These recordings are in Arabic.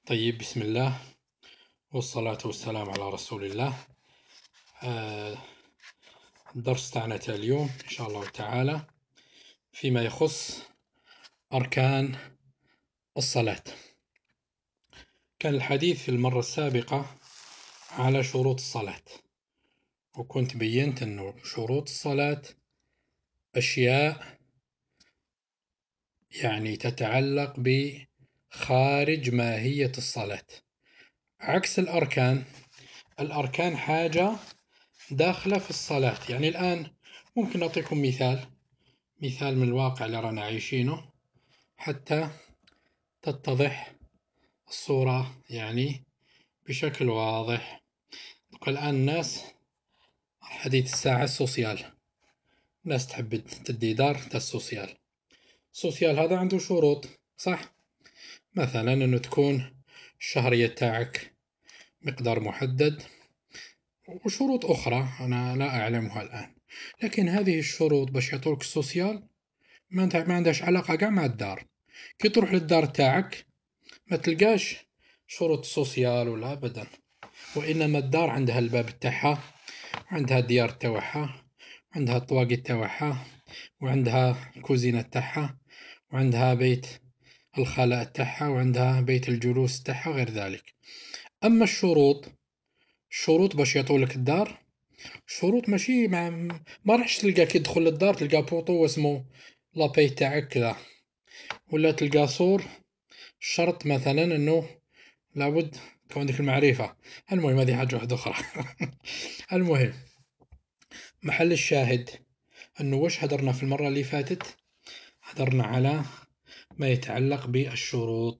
طيب، بسم الله والصلاة والسلام على رسول الله. آه، الدرس تاعنا تاع اليوم إن شاء الله تعالى فيما يخص أركان الصلاة. كان الحديث في المرة السابقة على شروط الصلاة، وكنت بينت أنه شروط الصلاة أشياء يعني تتعلق بخارج ماهية الصلاة، عكس الأركان حاجة داخلة في الصلاة. يعني الآن ممكن أعطيكم مثال من الواقع اللي رانا عايشينه حتى تتضح الصورة يعني بشكل واضح. الآن الناس حديث الساعة السوسيال، الناس تحب تدي دار تاع السوسيال هذا عنده شروط، صح؟ مثلا انه تكون الشهرية تاعك مقدار محدد، وشروط أخرى أنا لا أعلمها الآن. لكن هذه الشروط باش يعطوك السوسيال ما عندهاش علاقة كاع مع الدار. كي تروح للدار تاعك ما تلقاش شروط سوسيال ولا أبدا، وإنما الدار عندها الباب تاعها، عندها الديار تاعها، عندها الطواقي تاعها، وعندها الكوزينة تاعها، وعندها بيت الخلاء تاعها، وعندها بيت الجلوس تاعها غير ذلك. أما الشروط باش يعطولك الدار، شروط ماشي ما راحش تلقى كي تدخل للدار تلقى بوطو واسمو لاباي تاعك كذا، ولا تلقى صور شرط مثلا انه لابد تكون عندك المعرفة. المهم هذه حاجة واحدة أخرى. المهم محل الشاهد أنه وش هدرنا في المرة اللي فاتت؟ هدرنا على ما يتعلق بالشروط.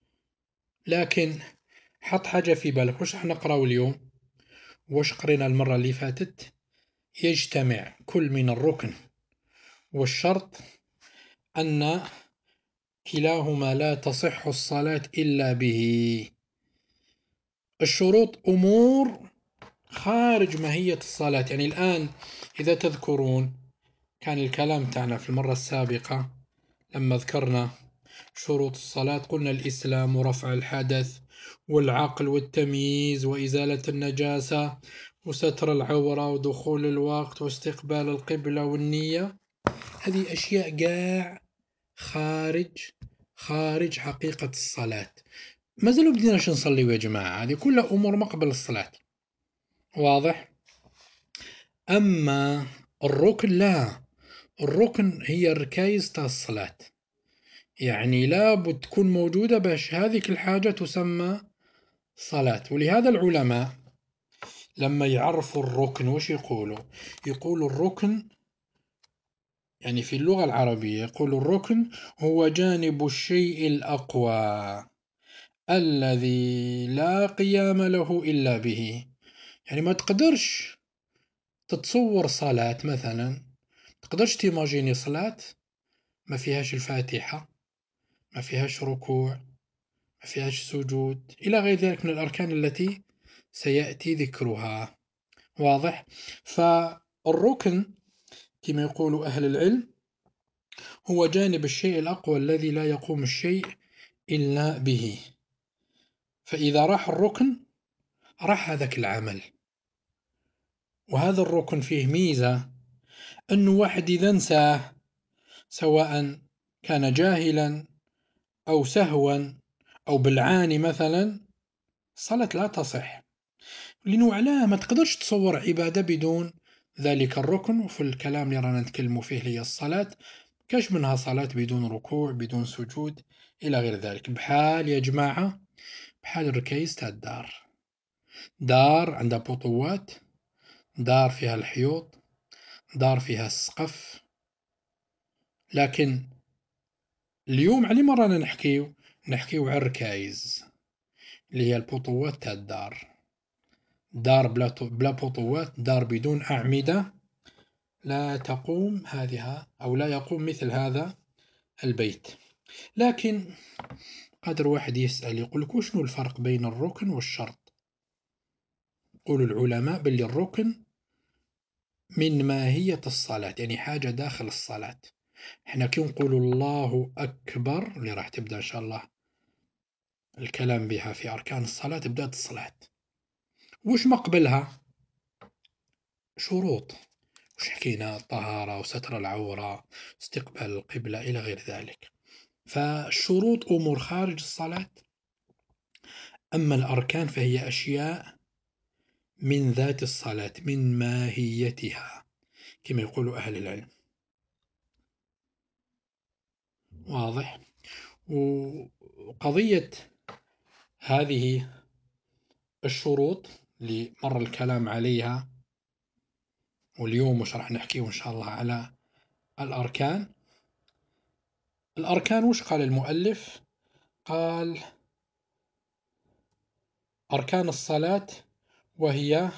لكن حط حاجة في بالك، وش راح نقرأه اليوم وش قرينا المرة اللي فاتت؟ يجتمع كل من الركن والشرط أن كلاهما لا تصح الصلاة إلا به. الشروط أمور خارج ماهية الصلاة. يعني الآن إذا تذكرون كان الكلام تاعنا في المرة السابقة لما ذكرنا شروط الصلاة قلنا الإسلام ورفع الحدث والعقل والتمييز وإزالة النجاسة وستر العورة ودخول الوقت واستقبال القبلة والنية. هذه أشياء قاع خارج حقيقة الصلاة. ما زالوا بديناش نصلي يا جماعة، هذه كلها أمور ما قبل الصلاة، واضح؟ أما الركن لا، الركن هي الركايز تاع الصلاة، يعني لابد تكون موجودة باش هذيك الحاجة تسمى صلاة. ولهذا العلماء لما يعرفوا الركن وش يقولوا الركن، يعني في اللغة العربية يقولوا الركن هو جانب الشيء الأقوى الذي لا قيام له إلا به. يعني ما تقدرش تتصور صلاة مثلا، تقدرش تيماجيني صلاة ما فيهاش الفاتحة، ما فيهاش ركوع، ما فيهاش سجود إلى غير ذلك من الأركان التي سيأتي ذكرها، واضح؟ فالركن كما يقول أهل العلم هو جانب الشيء الأقوى الذي لا يقوم الشيء إلا به. فإذا راح الركن راح هذاك العمل. وهذا الركن فيه ميزة، أنه واحد إذا انساه سواء كان جاهلا أو سهوا أو بالعاني مثلا، الصلاة لا تصح. لأنه علاه ما تقدرش تصور عبادة بدون ذلك الركن. وفي الكلام اللي رانا نتكلموا فيه هي الصلاة، كاش منها صلاة بدون ركوع بدون سجود إلى غير ذلك. بحال يا جماعة بحال الركايز تاع الدار، دار عندها بطوات، دار فيها الحيوط، دار فيها السقف. لكن اليوم على ما رانا نحكيو على الركايز اللي هي البطوات تاع الدار. دار بلا بطوات، دار بدون أعمدة، لا تقوم هذه أو لا يقوم مثل هذا البيت. لكن قادر واحد يسأل يقول لك وشنو الفرق بين الركن والشرط؟ يقول العلماء باللي الركن من ماهية الصلاة، يعني حاجة داخل الصلاة. احنا كي نقول الله أكبر اللي راح تبدأ إن شاء الله الكلام بها في أركان الصلاة بداية الصلاة. وش مقبلها؟ شروط. وش حكينا؟ الطهارة وستر العورة، استقبال القبلة إلى غير ذلك. فالشروط أمور خارج الصلاة، أما الأركان فهي أشياء من ذات الصلاة، من ماهيتها كما يقول أهل العلم. واضح؟ وقضية هذه الشروط اللي مر الكلام عليها، واليوم وش راح نحكيه إن شاء الله على الأركان. الأركان وش قال المؤلف؟ قال أركان الصلاة وهي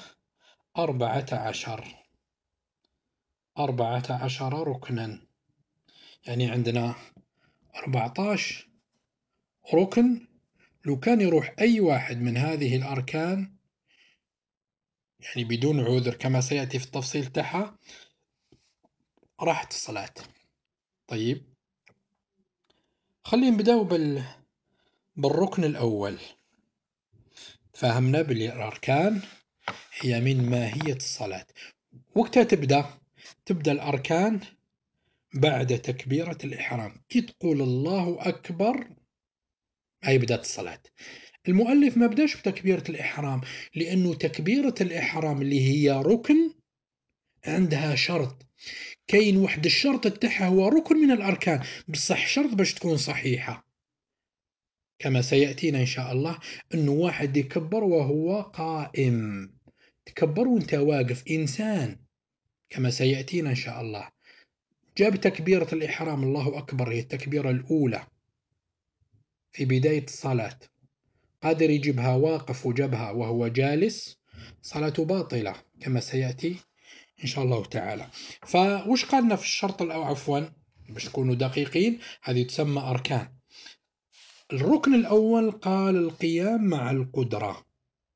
14 ركنا. يعني عندنا 14 ركن، لو كان يروح أي واحد من هذه الأركان يعني بدون عذر كما سيأتي في التفصيل تحت، راحت الصلاة. طيب خلينا نبدأ بالركن الأول. فهمنا بالأركان هي من ماهية الصلاة. وقتها تبدأ الأركان بعد تكبيرة الإحرام، كي تقول الله أكبر هاي بدأت الصلاة. المؤلف ما بداش بتكبيرة الإحرام، لأنه تكبيرة الإحرام اللي هي ركن عندها شرط. كاين واحد الشرط تاعها هو ركن من الأركان، بصح شرط باش تكون صحيحة، كما سيأتينا إن شاء الله. أنه واحد يكبر وهو قائم، تكبر وانت واقف إنسان، كما سيأتينا إن شاء الله. جاب تكبيرة الإحرام الله أكبر هي التكبيرة الأولى في بداية الصلاة، قادر يجيبها واقف وجبها وهو جالس، صلاته باطلة كما سيأتي إن شاء الله تعالى. فوش قالنا في الشرط الأول؟ عفوا باش تكونوا دقيقين، هذه تسمى أركان. الركن الأول قال القيام مع القدرة،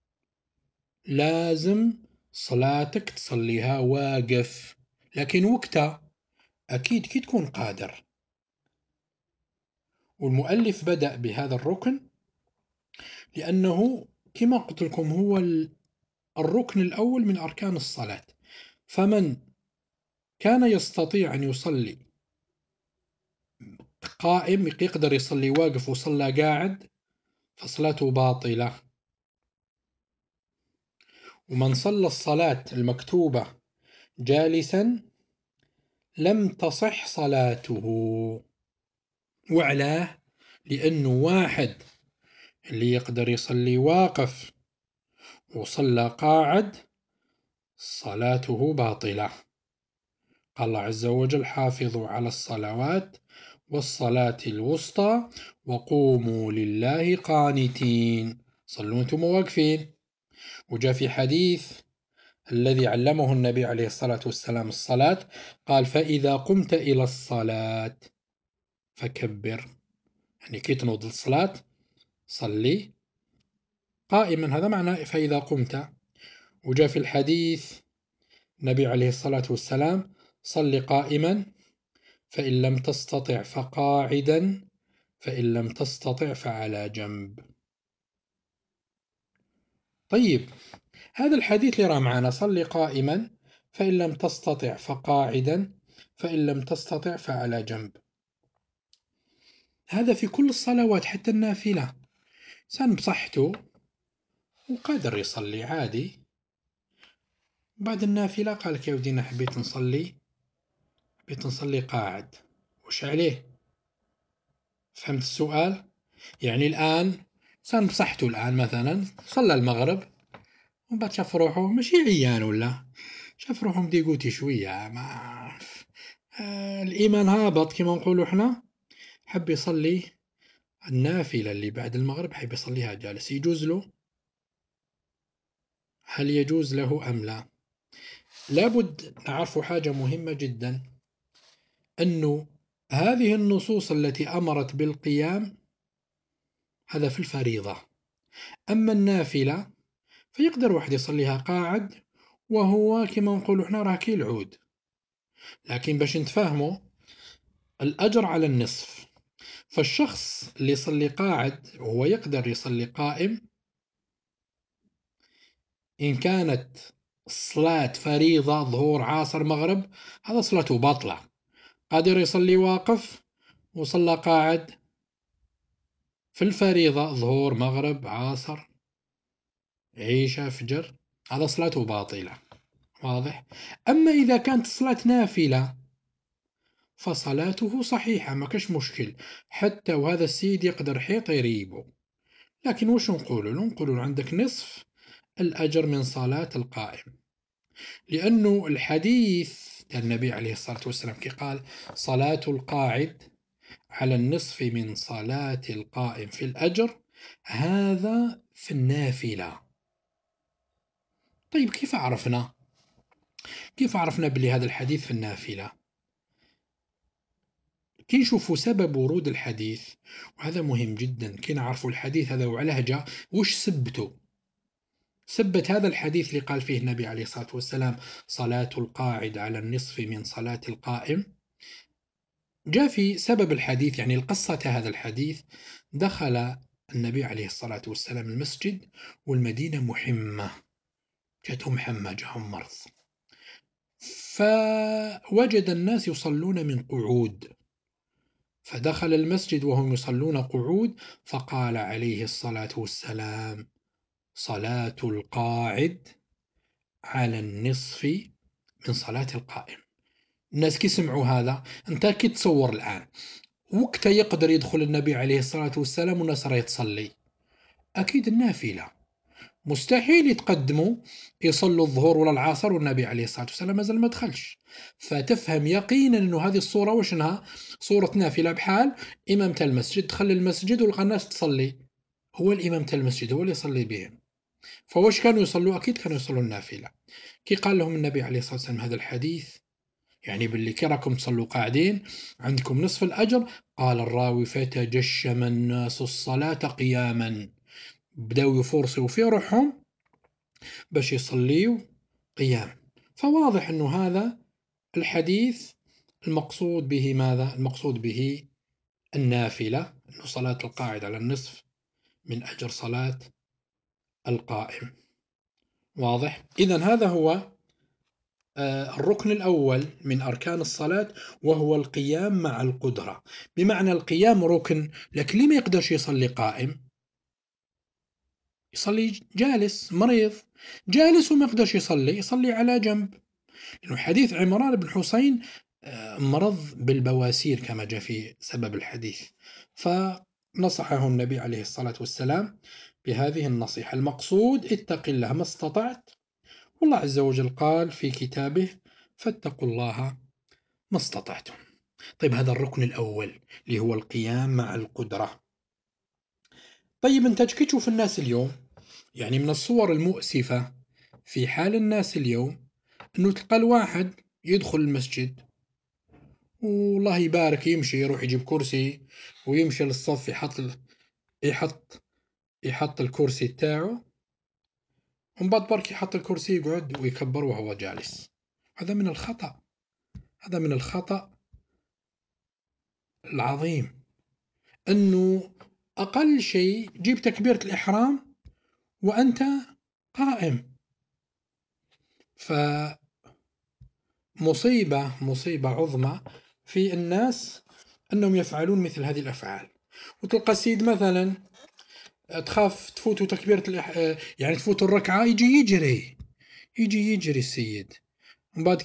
لازم صلاتك تصليها واقف، لكن وقتها أكيد كي تكون قادر. والمؤلف بدأ بهذا الركن لأنه كما قلت لكم هو الركن الأول من أركان الصلاة. فمن كان يستطيع أن يصلي قائم يقدر يصلي واقف وصلى قاعد فصلاته باطلة. ومن صلى الصلاة المكتوبة جالسا لم تصح صلاته. وعلاه؟ لأنه واحد اللي يقدر يصلي واقف وصلى قاعد صلاته باطلة. قال الله عز وجل حافظوا على الصلوات والصلاة الوسطى وقوموا لله قانتين، صلوا انتم واقفين. وجاء في حديث الذي علمه النبي عليه الصلاة والسلام الصلاة، قال فإذا قمت إلى الصلاة فكبر، يعني كي تنوض الصلاة صلي قائما، هذا معنى فإذا قمت. وجاء في الحديث النبي عليه الصلاة والسلام صل قائما فإن لم تستطع فقاعدا فإن لم تستطع فعلى جنب. طيب هذا الحديث اللي راه معنا صل قائما فإن لم تستطع فقاعدا فإن لم تستطع فعلى جنب، هذا في كل الصلوات حتى النافلة. إنسان بصحته وقادر يصلي عادي، بعد النافلة قال لك يا ودينا حبيت نصلي قاعد، وش عليه؟ فهمت السؤال؟ يعني الآن إنسان بصحته الآن مثلا صلى المغرب ومن بعد شاف روحه ماشي عيان ولا شاف روحه مديقوتي شوية، ما الإيمان هابط كما نقولوا إحنا، حب يصلي النافلة اللي بعد المغرب، حب يصليها جالس، يجوز له؟ هل يجوز له أم لا؟ لابد نعرف حاجة مهمة جدا، أنه هذه النصوص التي أمرت بالقيام هذا في الفريضة، أما النافلة فيقدر واحد يصليها قاعد وهو كما نقول احنا راكي العود. لكن باش نتفاهموا الأجر على النصف، فالشخص اللي يصلي قاعد وهو يقدر يصلي قائم، إن كانت صلاة فريضة ظهور عصر مغرب هذا صلاته باطلة. قادر يصلي واقف وصلى قاعد في الفريضة ظهور مغرب عصر عيشة فجر، هذا صلاته باطلة. واضح؟ أما إذا كانت الصلاة نافلة فصلاته صحيحة، ما كاش مشكل، حتى وهذا السيد يقدر حيط يريبه. لكن وش نقولوا عندك نصف الأجر من صلاة القائم، لأنه الحديث النبي عليه الصلاة والسلام كي قال صلاة القاعد على النصف من صلاة القائم في الأجر، هذا في النافلة. طيب كيف عرفنا بلي هذا الحديث في النافلة؟ كي نشوفوا سبب ورود الحديث، وهذا مهم جدا، كي نعرفوا الحديث هذا وعلاه جاء وش سبت هذا الحديث اللي قال فيه النبي عليه الصلاة والسلام صلاة القاعد على النصف من صلاة القائم. جاء في سبب الحديث، يعني القصة هذا الحديث، دخل النبي عليه الصلاة والسلام المسجد والمدينة محمة، جاتهم حمى، جاهم مرض، فوجد الناس يصلون من قعود، فدخل المسجد وهم يصلون قعود، فقال عليه الصلاة والسلام صلاة القاعد على النصف من صلاة القائم. الناس كي سمعوا هذا، انت كي تصور الآن وقتها يقدر يدخل النبي عليه الصلاة والسلام والناس راهي تصلي، أكيد النافلة مستحيل يتقدموا يصلوا الظهر ولا العصر والنبي عليه الصلاة والسلام مازال ما دخلش. فتفهم يقينا أنه هذه الصورة وشنها صورة نافلة، بحال إمامة المسجد دخل المسجد ولقى الناس تصلي، هو الإمامة المسجد هو اللي يصلي بهم، فواش كانوا يصلوا؟ أكيد كانوا يصلوا النافلة. كي قال لهم النبي عليه الصلاة والسلام هذا الحديث، يعني باللي كي راكم تصلوا قاعدين عندكم نصف الأجر، قال الراوي فتجشم الناس الصلاة قياما، بداو يفرصوا في روحهم باش يصليوا قيام. فواضح أنه هذا الحديث المقصود به ماذا؟ المقصود به النافلة، أنه صلاة القاعد على النصف من أجر صلاة القائم. واضح؟ إذن هذا هو الركن الأول من أركان الصلاة، وهو القيام مع القدرة. بمعنى القيام ركن، لكن ليه ما يقدرش يصلي قائم؟ يصلي جالس، مريض جالس وما يقدرش يصلي على جنب، لأنه حديث عمران بن حسين مرض بالبواسير كما جاء في سبب الحديث، فنصحه النبي عليه الصلاة والسلام بهذه النصيحة. المقصود اتق الله ما استطعت، والله عز وجل قال في كتابه فاتقوا الله ما استطعتم. طيب هذا الركن الأول اللي هو القيام مع القدرة. طيب انت كي تشوف الناس اليوم، يعني من الصور المؤسفة في حال الناس اليوم انه تلقى الواحد يدخل المسجد والله يبارك يمشي يروح يجيب كرسي ويمشي للصف، يحط يحط الكرسي تاعه، ومن بعد برك يحط الكرسي يقعد ويكبر وهو جالس. هذا من الخطأ، هذا من الخطأ العظيم، أنه أقل شيء جيب تكبيرة الإحرام وأنت قائم. فمصيبة عظمى في الناس أنهم يفعلون مثل هذه الأفعال. وتلقى السيد مثلا تخاف تفوت تكبيرة يعني تفوت الركعة، يجي يجري السيد، ومن بعد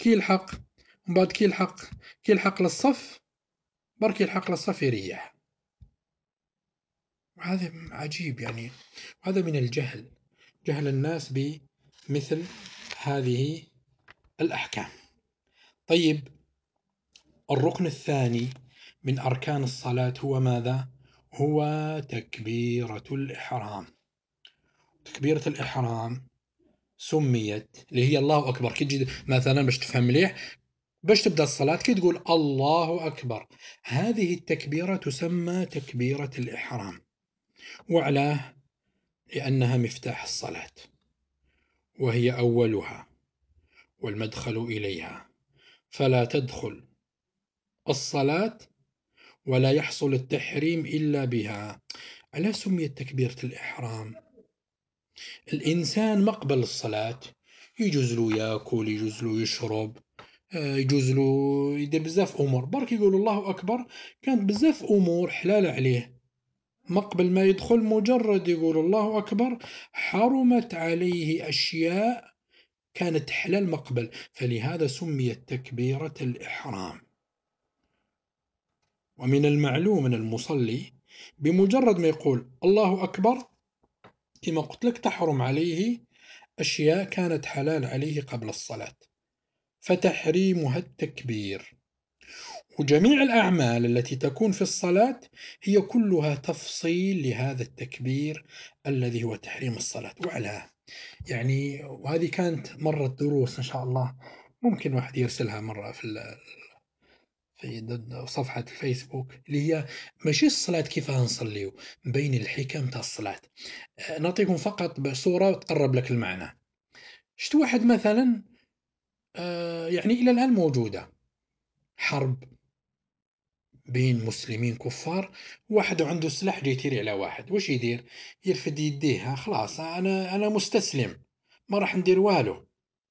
كي يلحق للصف برك يلحق للصف يريح. وهذا عجيب يعني، هذا من الجهل، جهل الناس بمثل هذه الأحكام. طيب الركن الثاني من أركان الصلاة هو ماذا؟ هو تكبيرة الإحرام. تكبيرة الإحرام سميت اللي هي الله أكبر، كي تجي مثلا باش تفهم مليح، باش تبدأ الصلاة كي تقول الله أكبر، هذه التكبيرة تسمى تكبيرة الإحرام. وعلاه لأنها مفتاح الصلاة، وهي أولها والمدخل إليها، فلا تدخل الصلاة ولا يحصل التحريم إلا بها. ألا سميت تكبيرة الإحرام؟ الإنسان مقبل الصلاة يجوز له ياكل، يجوز له يشرب، يجوز له يدير بزاف أمور، برك يقول الله أكبر كانت بزاف أمور حلال عليه. مقبل ما يدخل مجرد يقول الله أكبر حرمت عليه أشياء كانت حلال مقبل، فلهذا سميت تكبيرة الإحرام. ومن المعلوم أن المصلي بمجرد ما يقول الله أكبر كما قلت لك تحرم عليه أشياء كانت حلال عليه قبل الصلاة، فتحريمها التكبير. وجميع الأعمال التي تكون في الصلاة هي كلها تفصيل لهذا التكبير الذي هو تحريم الصلاة. وعلى يعني وهذه كانت مرة دروس إن شاء الله ممكن واحد يرسلها مرة في صفحة الفيسبوك، اللي هي ماشي الصلاة كيف نصليو، بين الحكم تاع الصلاة. نعطيكم فقط بصورة تقرب لك المعنى. شفت واحد مثلا يعني إلى الآن موجودة حرب بين مسلمين كفار، واحد عنده سلاح جاي يطير على واحد، واش يدير؟ يرفد يديه، خلاص أنا مستسلم، ما راح ندير والو.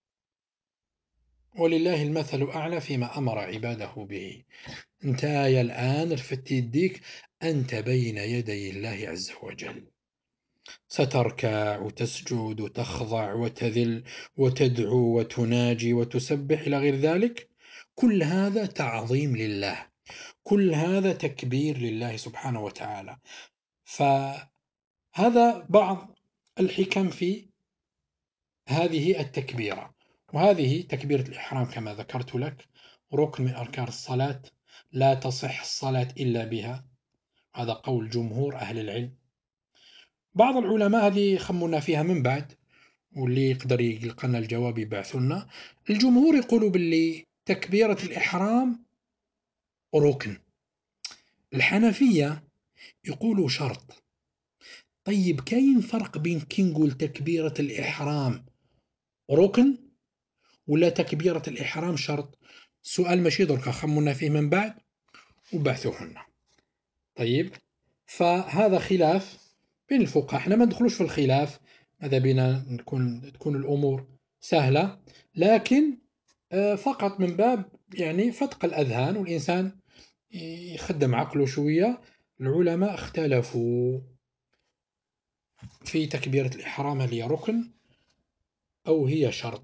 ولله المثل الأعلى فيما أمر عباده به. أنت يا الآن رفدت يديك، أنت بين يدي الله عز وجل، ستركع وتسجد وتخضع وتذل وتدعو وتناجي وتسبح إلى غير ذلك. كل هذا تعظيم لله، كل هذا تكبير لله سبحانه وتعالى. فهذا بعض الحكم في هذه التكبيرة. وهذه تكبيرة الإحرام كما ذكرت لك ركن من أركان الصلاة، لا تصح الصلاة إلا بها، هذا قول جمهور أهل العلم. بعض العلماء هذه خمونا فيها من بعد، واللي يقدر يلقى لنا الجواب يبعثوا لنا. الجمهور يقولوا باللي تكبيرة الإحرام ركن، الحنفية يقولوا شرط. طيب كاين فرق بين كي نقول تكبيرة الإحرام ركن ولا تكبيرة الإحرام شرط؟ سؤال ماشي دركا، خمونا فيه من بعد وبعثوه لنا. طيب، فهذا خلاف بين الفقهاء، احنا ما ندخلوش في الخلاف، ماذا بينا تكون الأمور سهلة، لكن فقط من باب يعني فتق الأذهان والإنسان يخدم عقله شوية. العلماء اختلفوا في تكبيرة الإحرام، هل هي ركن أو هي شرط؟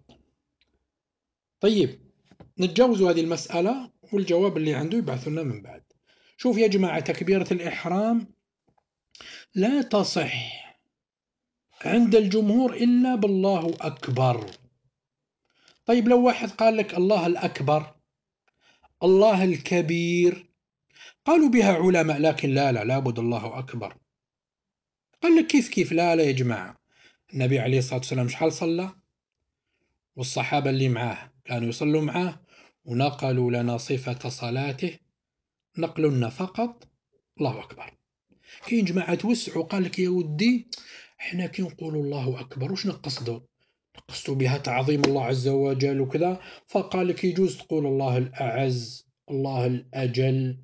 طيب نتجاوز هذه المسألة، والجواب اللي عنده يبعث لنا من بعد. شوف يا جماعة، تكبيرة الإحرام لا تصح عند الجمهور إلا بالله أكبر. طيب لو واحد قال لك الله الأكبر، الله الكبير، قالوا بها علماء، لكن لا لابد الله أكبر. قال لك كيف لا يا جماعة، النبي عليه الصلاة والسلام شحال صلى، والصحابة اللي معاه كانوا يصلوا معاه، ونقلوا لنا صفة صلاته، نقلوا لنا فقط الله أكبر. كاين جماعة توسعوا قال لك يا ودي احنا كي نقولوا الله أكبر واش نقصدوا؟ نقصدوا بها تعظيم الله عز وجل وكذا، فقال لك يجوز تقول الله الأعز، الله الأجل.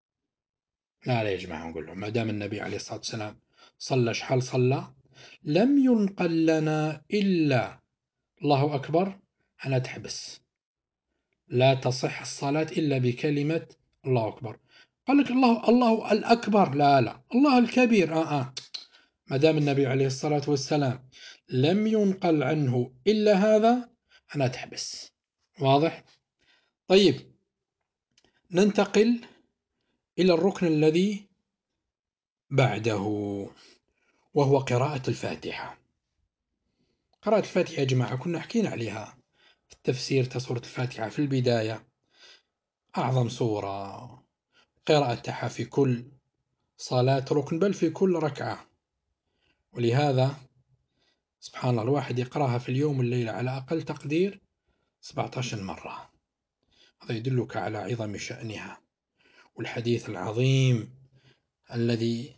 لا يا جماعة، نقول لهم ما دام النبي عليه الصلاة والسلام صلى شحال صلى، لم ينقل لنا إلا الله أكبر، أنا تحبس، لا تصح الصلاة إلا بكلمة الله أكبر. قال لك الله الأكبر، لا الله الكبير، ما دام النبي عليه الصلاة والسلام لم ينقل عنه إلا هذا، أنا تحبس. واضح؟ طيب ننتقل إلى الركن الذي بعده، وهو قراءة الفاتحة. قراءة الفاتحة يا جماعة كنا حكينا عليها في التفسير سورة الفاتحة في البداية، أعظم سورة، قراءتها في كل صلاة ركن، بل في كل ركعة. ولهذا سبحان الله الواحد يقرأها في اليوم والليلة على أقل تقدير 17 مرة، هذا يدلك على عظم شأنها. والحديث العظيم الذي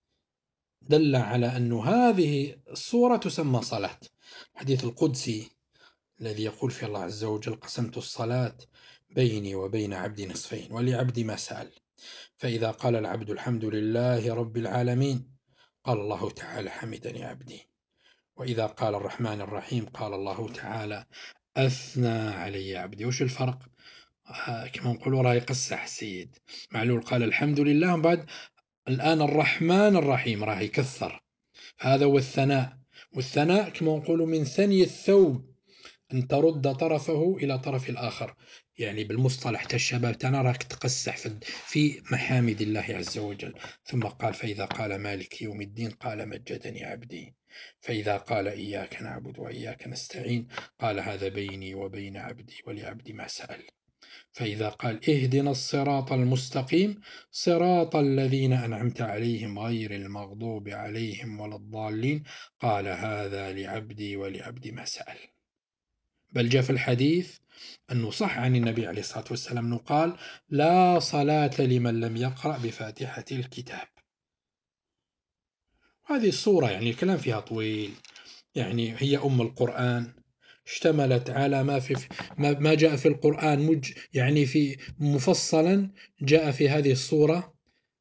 دل على أن هذه الصورة تسمى صلاة، الحديث القدسي الذي يقول فيه الله عز وجل: قسمت الصلاة بيني وبين عبدي نصفين ولعبدي ما سأل. فإذا قال العبد الحمد لله رب العالمين قال الله تعالى حمدني عبدي. وإذا قال الرحمن الرحيم قال الله تعالى أثنى علي عبدي. وش الفرق؟ كما نقولوا راه يقصح السيد. معلول قال الحمد لله، بعد الآن الرحمن الرحيم راه يكثر. هذا هو الثناء. والثناء كما نقولوا من ثني الثوب، أن ترد طرفه إلى طرف الآخر. يعني بالمصطلح تاع الشباب تاعنا راك تقسح في محامد الله عز وجل. ثم قال فإذا قال مالك يوم الدين قال مجدني عبدي. فإذا قال إياك نعبد وإياك نستعين قال هذا بيني وبين عبدي ولعبدي ما سأل. فإذا قال اهدنا الصراط المستقيم صراط الذين أنعمت عليهم غير المغضوب عليهم ولا الضالين قال هذا لعبدي ولعبدي ما سأل. بل جاء في الحديث أنه صح عن النبي عليه الصلاة والسلام أنه قال لا صلاة لمن لم يقرأ بفاتحة الكتاب. هذه الصورة يعني الكلام فيها طويل، يعني هي أم القرآن، اشتملت على ما جاء في القرآن يعني في مفصلا جاء في هذه الصورة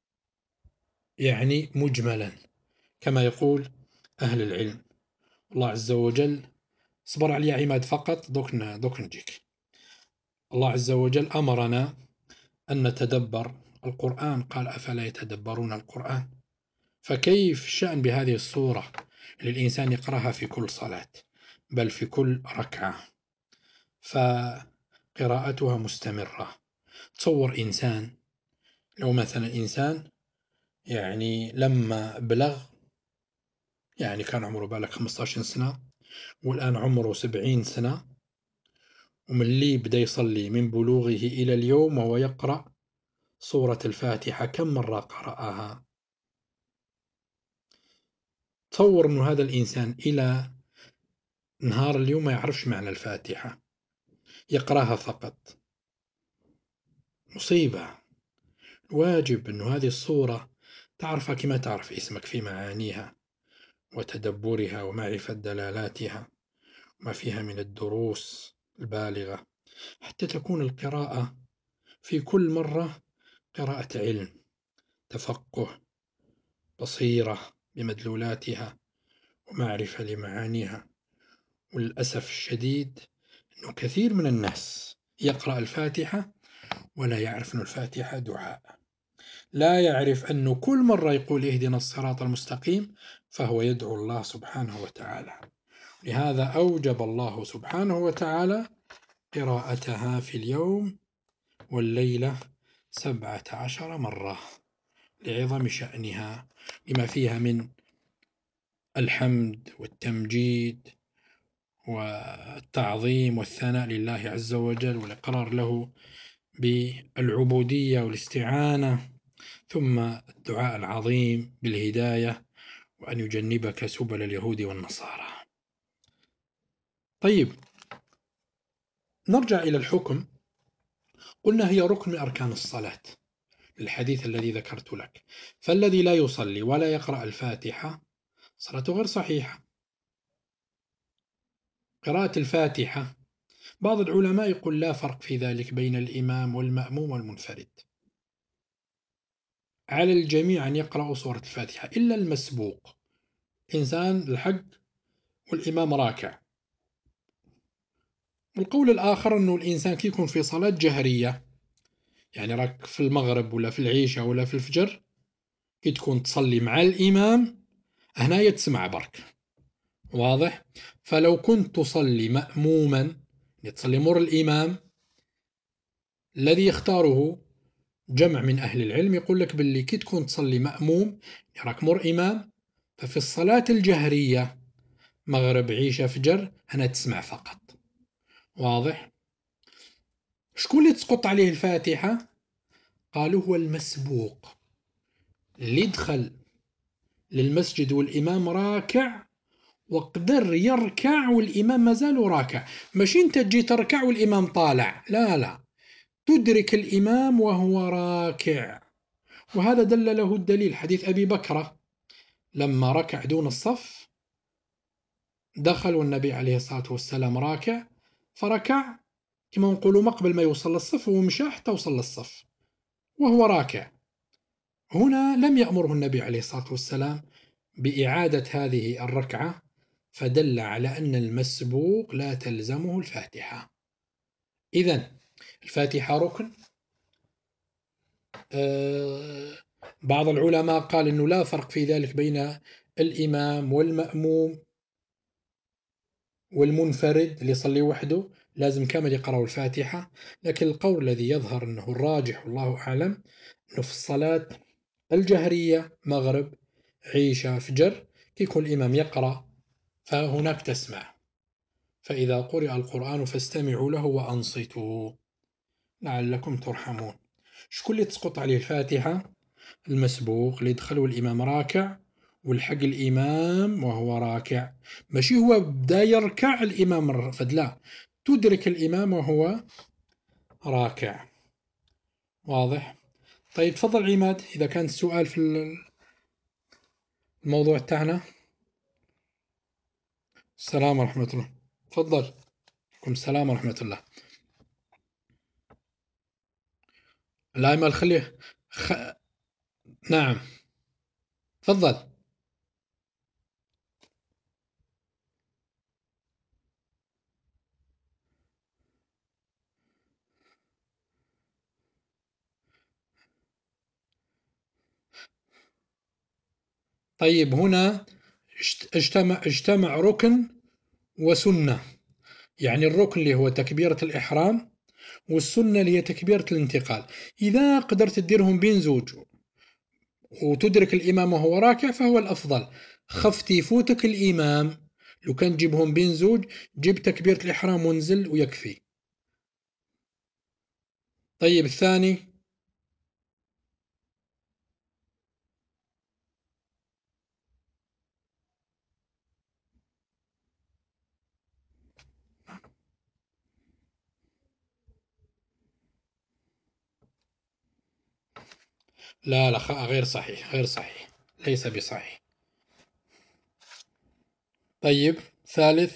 يعني مجملا كما يقول أهل العلم. الله عز وجل صبر علي يا عماد فقط دوك نجيك. الله عز وجل أمرنا أن نتدبر القرآن، قال أفلا يتدبرون القرآن. فكيف شأن بهذه الصورة للإنسان يقرأها في كل صلاة بل في كل ركعة، فقراءتها مستمرة. تصور إنسان، لو مثلا إنسان يعني لما بلغ، يعني كان عمره بالك 15 سنة والآن عمره 70 سنة، ومن اللي بدأ يصلي من بلوغه إلى اليوم وهو يقرأ سورة الفاتحة كم مرة قرأها؟ تصور أنه هذا الإنسان إلى نهار اليوم ما يعرفش معنى الفاتحة، يقرأها فقط، مصيبة. واجب أنه هذه الصورة تعرفها كما تعرف اسمك في معانيها وتدبرها ومعرفة دلالاتها وما فيها من الدروس البالغة، حتى تكون القراءة في كل مرة قراءة علم، تفقه، بصيرة بمدلولاتها ومعرفة لمعانيها. وللأسف الشديد أنه كثير من الناس يقرأ الفاتحة ولا يعرف أن الفاتحة دعاء، لا يعرف أنه كل مرة يقول اهدنا الصراط المستقيم فهو يدعو الله سبحانه وتعالى. لهذا أوجب الله سبحانه وتعالى قراءتها في اليوم والليلة 17 مرة لعظم شأنها، لما فيها من الحمد والتمجيد والتعظيم والثناء لله عز وجل والإقرار له بالعبودية والاستعانة، ثم الدعاء العظيم بالهداية وأن يجنبك سبل اليهود والنصارى. طيب نرجع إلى الحكم. قلنا هي ركن من أركان الصلاة للحديث الذي ذكرت لك، فالذي لا يصلي ولا يقرأ الفاتحة صلاته غير صحيحة. قراءة الفاتحة بعض العلماء يقول لا فرق في ذلك بين الإمام والمأموم والمنفرد، على الجميع أن يقرأوا سورة الفاتحة إلا المسبوق، إنسان الحق والإمام راكع. والقول الآخر أنه الإنسان كي يكون في صلاة جهرية، يعني راك في المغرب ولا في العشاء ولا في الفجر كي تكون تصلي مع الإمام هنا تسمع برك واضح. فلو كنت تصلي مأموما تصلي مر الإمام، الذي يختاره جمع من أهل العلم يقول لك باللي كي تكون تصلي مأموم راك مر إمام، ففي الصلاة الجهرية مغرب عشاء فجر هنا تسمع فقط، واضح. شكون اللي تسقط عليه الفاتحة؟ قالوا هو المسبوق اللي دخل للمسجد والإمام راكع وقدر يركع والإمام مازال راكع، ماشي انت تجي تركع والإمام طالع، لا لا، تدرك الإمام وهو راكع. وهذا دل له الدليل حديث أبي بكرة لما ركع دون الصف، دخل والنبي عليه الصلاة والسلام راكع فركع كما نقولوا مقبل ما يوصل للصف ومشى حتى وصل للصف، وهو راكع. هنا لم يأمره النبي عليه الصلاة والسلام بإعادة هذه الركعة، فدل على أن المسبوق لا تلزمه الفاتحة. إذن الفاتحة ركن. آه، بعض العلماء قال أنه لا فرق في ذلك بين الإمام والمأموم والمنفرد اللي يصلي وحده، لازم كامل يقرأ الفاتحة. لكن القول الذي يظهر أنه الراجح والله أعلم أنه في الصلاة الجهرية مغرب عيشة فجر كي يكون الإمام يقرأ فهناك تسمع، فإذا قرئ القرآن فاستمعوا له وأنصتوا لعلكم ترحمون. شكون اللي تسقط عليه الفاتحة؟ المسبوق اللي دخل الإمام راكع والحق الإمام وهو راكع، ماشي هو بدا يركع الإمام رفد، لا، تدرك الإمام وهو راكع. واضح؟ طيب تفضل عماد إذا كان السؤال في الموضوع تاعنا. السلام ورحمة الله. تفضل. عليكم السلام ورحمة الله. لا ما خليه نعم تفضل. طيب هنا اجتمع ركن وسنة، يعني الركن اللي هو تكبيرة الإحرام والسنة اللي هي تكبيرة الانتقال. إذا قدرت تديرهم بين زوج وتدرك الإمام وهو راكع فهو الأفضل، خفتي يفوتك الإمام. لو كان تجيبهم بين زوج جيب تكبيرة الإحرام وانزل ويكفي. طيب الثاني. لا لا غير صحيح، غير صحيح، ليس بصحيح. طيب ثالث.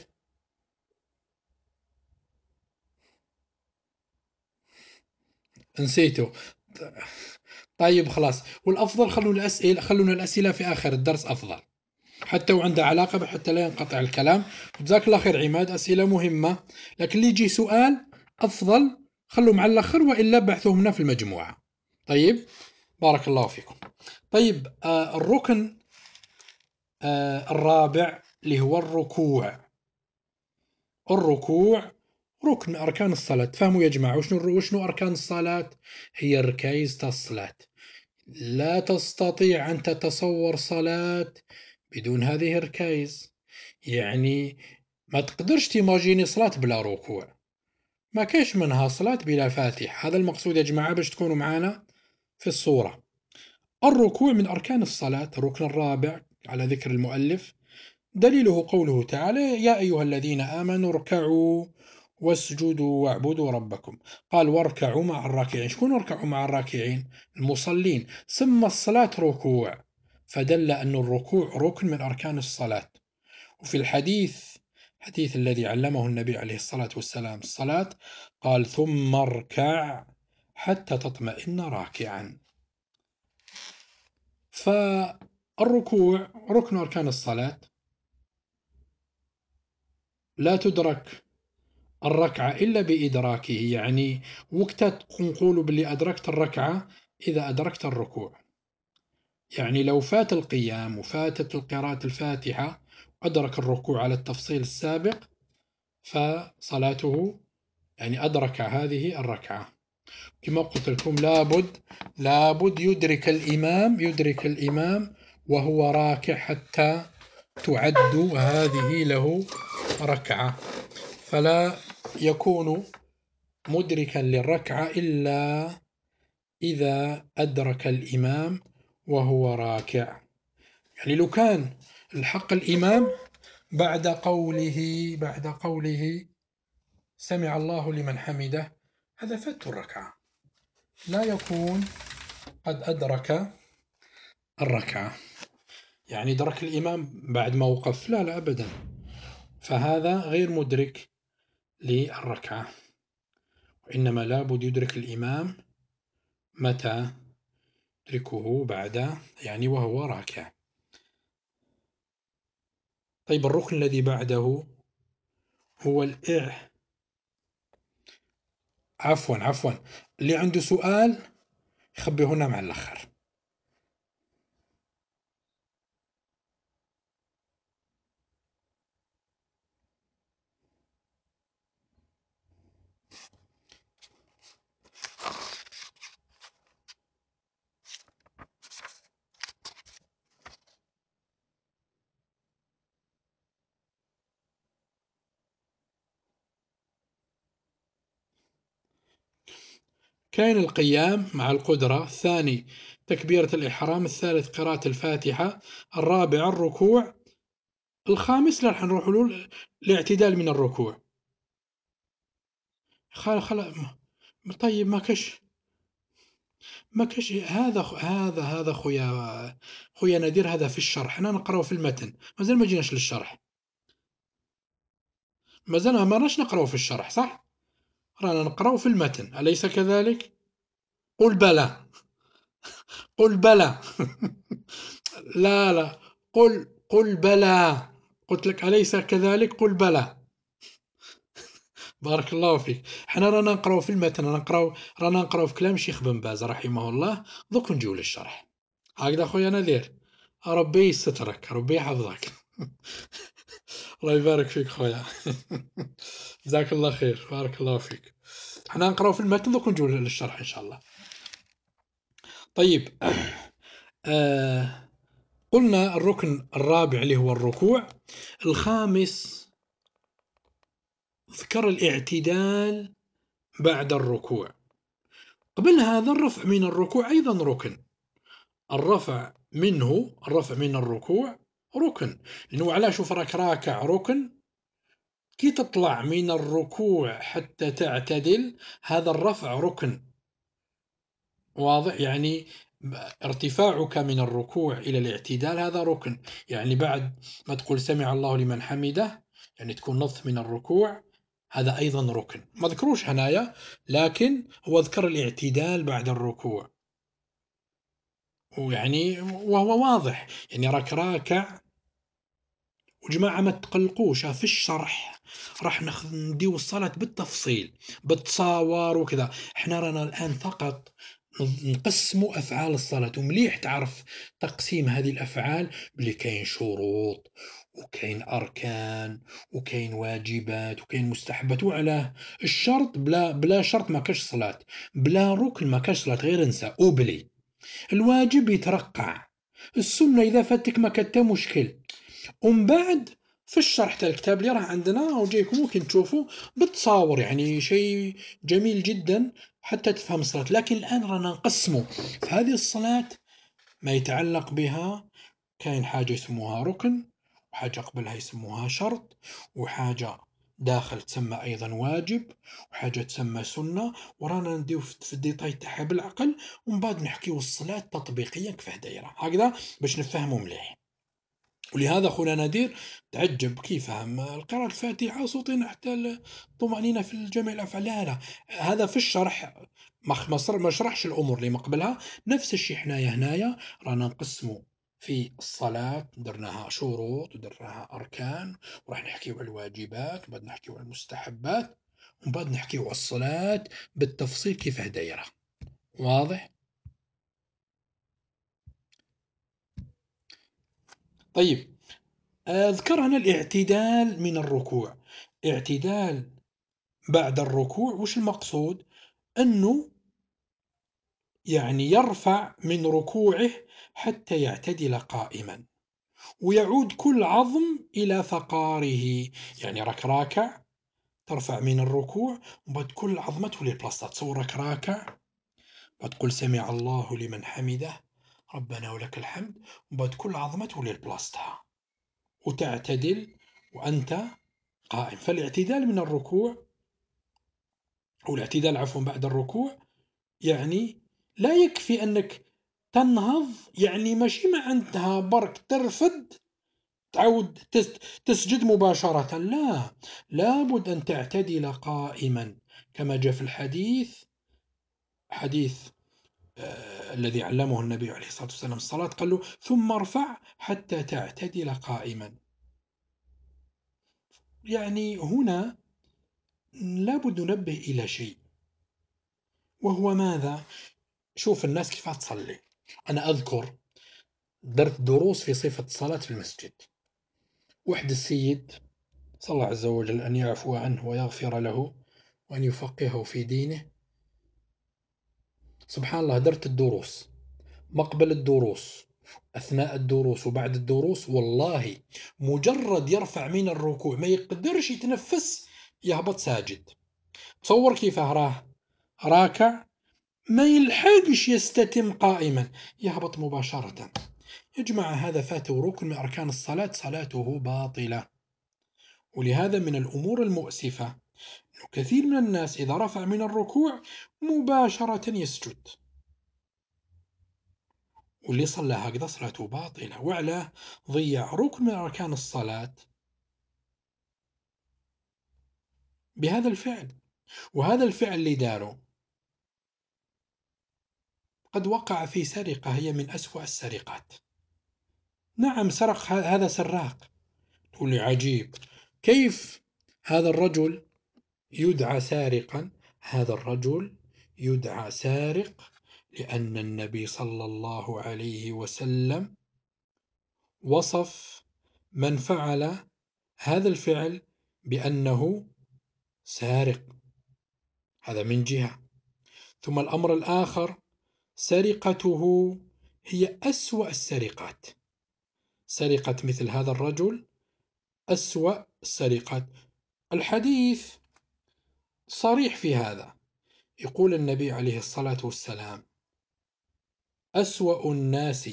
نسيته. طيب خلاص، والأفضل خلونا الأسئلة في آخر الدرس أفضل، حتى وعنده علاقة حتى لا ينقطع الكلام. جزاك الله خير عماد، أسئلة مهمة، لكن اللي يجي سؤال أفضل خلوه مع الآخر، وإلا بحثوه هنا في المجموعة. طيب بارك الله فيكم. طيب الركن الرابع اللي هو الركوع. الركوع ركن من أركان الصلاة. فهموا يا جماعة وشنو أركان الصلاة؟ هي ركائز الصلاة. لا تستطيع أن تتصور صلاة بدون هذه الركائز. يعني ما تقدرش تيماجيني صلاة بلا ركوع، ما كاش منها صلاة بلا فاتح. هذا المقصود يا جماعة باش تكونوا معنا في الصورة. الركوع من أركان الصلاة، الركن الرابع على ذكر المؤلف. دليله قوله تعالى: يا أيها الذين آمنوا اركعوا واسجدوا واعبدوا ربكم. قال: واركعوا مع الراكعين. شكون اركعوا مع الراكعين؟ المصلين. سمى الصلاة ركوع، فدل أن الركوع ركن من أركان الصلاة. وفي الحديث الذي علمه النبي عليه الصلاة والسلام الصلاة، قال: ثم اركع حتى تطمئن راكعا. فالركوع ركن أركان الصلاة، لا تدرك الركعة إلا بإدراكه. يعني وقتها نقول باللي أدركت الركعة إذا أدركت الركوع. يعني لو فات القيام وفاتت قراءة الفاتحة أدرك الركوع على التفصيل السابق فصلاته يعني أدرك هذه الركعة. كما قلت لكم لابد يدرك الإمام وهو راكع حتى تعد هذه له ركعة، فلا يكون مدركا للركعة إلا إذا أدرك الإمام وهو راكع. يعني لو كان الحق الإمام بعد قوله سمع الله لمن حمده، هذا فات الركعة، لا يكون قد أدرك الركعة. يعني درك الإمام بعد ما وقف، لا لا أبدا، فهذا غير مدرك للركعة، وإنما لابد يدرك الإمام متى يدركه بعد يعني وهو راكع. طيب الركن الذي بعده هو عفوا، اللي عنده سؤال يخبيه هنا مع الآخر. كاين القيام مع القدرة، الثاني تكبيرة الإحرام، الثالث قراءة الفاتحة، الرابع الركوع، الخامس لا راح نروح له الاعتدال من الركوع. خلا طيب ما كش هذا خويا نادر، هذا في الشرح، انا نقرأه في المتن، مازال ما جيناش للشرح، مازال ما راناش نقرأه في الشرح صح، رانا نقرأه في المتن أليس كذلك؟ قل بلى، قل بلى. لا قل بلى، قلت لك أليس كذلك، قل بلى. بارك الله فيك. حنا رانا نقراو في المتن، رانا نقراو في كلام الشيخ بن باز رحمه الله، دوك نجيو للشرح. هكذا خويا نذير، ربي يسترك، ربي يحفظك. الله يبارك فيك خويا. جزاك الله خير، بارك الله فيك. حنا نقراو في المتن دوك نجيو للشرح ان شاء الله. طيب. آه قلنا الركن الرابع اللي هو الركوع، الخامس ذكر الاعتدال بعد الركوع. قبل هذا الرفع من الركوع أيضا ركن، الرفع من الركوع ركن، لأنه علاش شوف راك راكع ركن، كي تطلع من الركوع حتى تعتدل هذا الرفع ركن، واضح يعني. ارتفاعك من الركوع إلى الاعتدال هذا ركن، يعني بعد ما تقول سمع الله لمن حمده يعني تكون نضت من الركوع، هذا أيضا ركن ما ذكروش هنايا، لكن هو ذكر الاعتدال بعد الركوع، ويعني وهو واضح يعني راك راكع. وجماعة ما تقلقوش في الشرح راح نديو الصلاة بالتفصيل بالتصاور وكذا، احنا رانا الآن فقط نقسموا أفعال الصلاة، ومليح تعرف تقسيم هذه الأفعال، بلي كاين شروط وكاين أركان وكاين واجبات وكاين مستحبات، وعلاه الشرط بلا شرط ما كاش صلاة، بلا ركن ما كاش صلاة، غير انسى وبلي. الواجب يترقع، السنة إذا فاتك ما كتا مشكل، ومن بعد في الشرح تاع الكتاب اللي راه عندنا وجايكم ممكن تشوفوا بالتصاور، يعني شيء جميل جدا حتى تفهم الصلاة. لكن الآن رانا نقسمه في هذه الصلاة ما يتعلق بها، كاين حاجة يسموها ركن، وحاجة قبلها يسموها شرط، وحاجة داخل تسمى أيضا واجب، وحاجة تسمى سنة، ورانا نديو في الديتاي تاعها بالعقل، ومن بعد نحكيو الصلاة تطبيقيا كيفاه دايرة هكذا باش نفهمو مليح. ولهذا خونا نادر تعجب كيف فهم القراءة الفاتحة صوتين حتى الطمأنينة في جميع الأفعال، لا هذا في الشرح ما شرحش الأمور اللي ما قبلها. نفس الشيء حنايا هنايا رانا نقسموا في الصلاة، درناها شروط ودرناها أركان، وراح نحكيو على الواجبات، وبعد نحكيو على المستحبات، ومن بعد نحكيو على الصلاة بالتفصيل كيفاه دايرة، واضح؟ طيب. ذكر هنا الاعتدال من الركوع، اعتدال بعد الركوع وش المقصود؟ أنه يعني يرفع من ركوعه حتى يعتدل قائما، ويعود كل عظم إلى فقاره، يعني راك راكع ترفع من الركوع، وبعد كل عظمة تولي بلاصتها، تصور راك راكع بتقول سمع الله لمن حمده ربنا ولك الحمد، وبعد كل عظمة تولي بلاصتها وتعتدل وأنت قائم. فالاعتدال من الركوع، أو الاعتدال عفوا بعد الركوع، يعني لا يكفي أنك تنهض، يعني ماشي معناتها برك ترفد تعود تسجد مباشرة، لا، لابد أن تعتدل قائما، كما جاء في الحديث، حديث الذي علمه النبي عليه الصلاة والسلام الصلاة، قال له: ثم ارفع حتى تعتدل قائما. يعني هنا لابد ننبه إلى شيء، وهو ماذا؟ شوف الناس كيف تصلي. أنا أذكر درت دروس في صفة الصلاة في المسجد. وحد السيد، صلى الله عز وجل أن يعفو عنه ويغفر له وأن يفقهه في دينه، سبحان الله، درت الدروس، مقبل الدروس، أثناء الدروس، وبعد الدروس، والله مجرد يرفع من الركوع ما يقدرش يتنفس، يهبط ساجد. تصور كيف راه راكع، ما يلحقش يستتم قائما، يهبط مباشرة. يا جماعة هذا فاته ركن من أركان الصلاة، صلاته باطلة. ولهذا من الأمور المؤسفة أنه كثير من الناس إذا رفع من الركوع مباشرة يسجد، واللي صلى هكذا صلاته باطلة، وعلاه ضيع ركن من أركان الصلاة بهذا الفعل. وهذا الفعل اللي داره قد وقع في سرقة هي من أسوأ السرقات. نعم سرق، هذا سراق. تقول لي عجيب، كيف هذا الرجل يدعى سارقا؟ هذا الرجل يدعى سارق لأن النبي صلى الله عليه وسلم وصف من فعل هذا الفعل بأنه سارق. هذا من جهة. ثم الأمر الآخر، سرقته هي أسوأ السرقات. سرقة مثل هذا الرجل أسوأ السرقات. الحديث صريح في هذا، يقول النبي عليه الصلاة والسلام: أسوأ الناس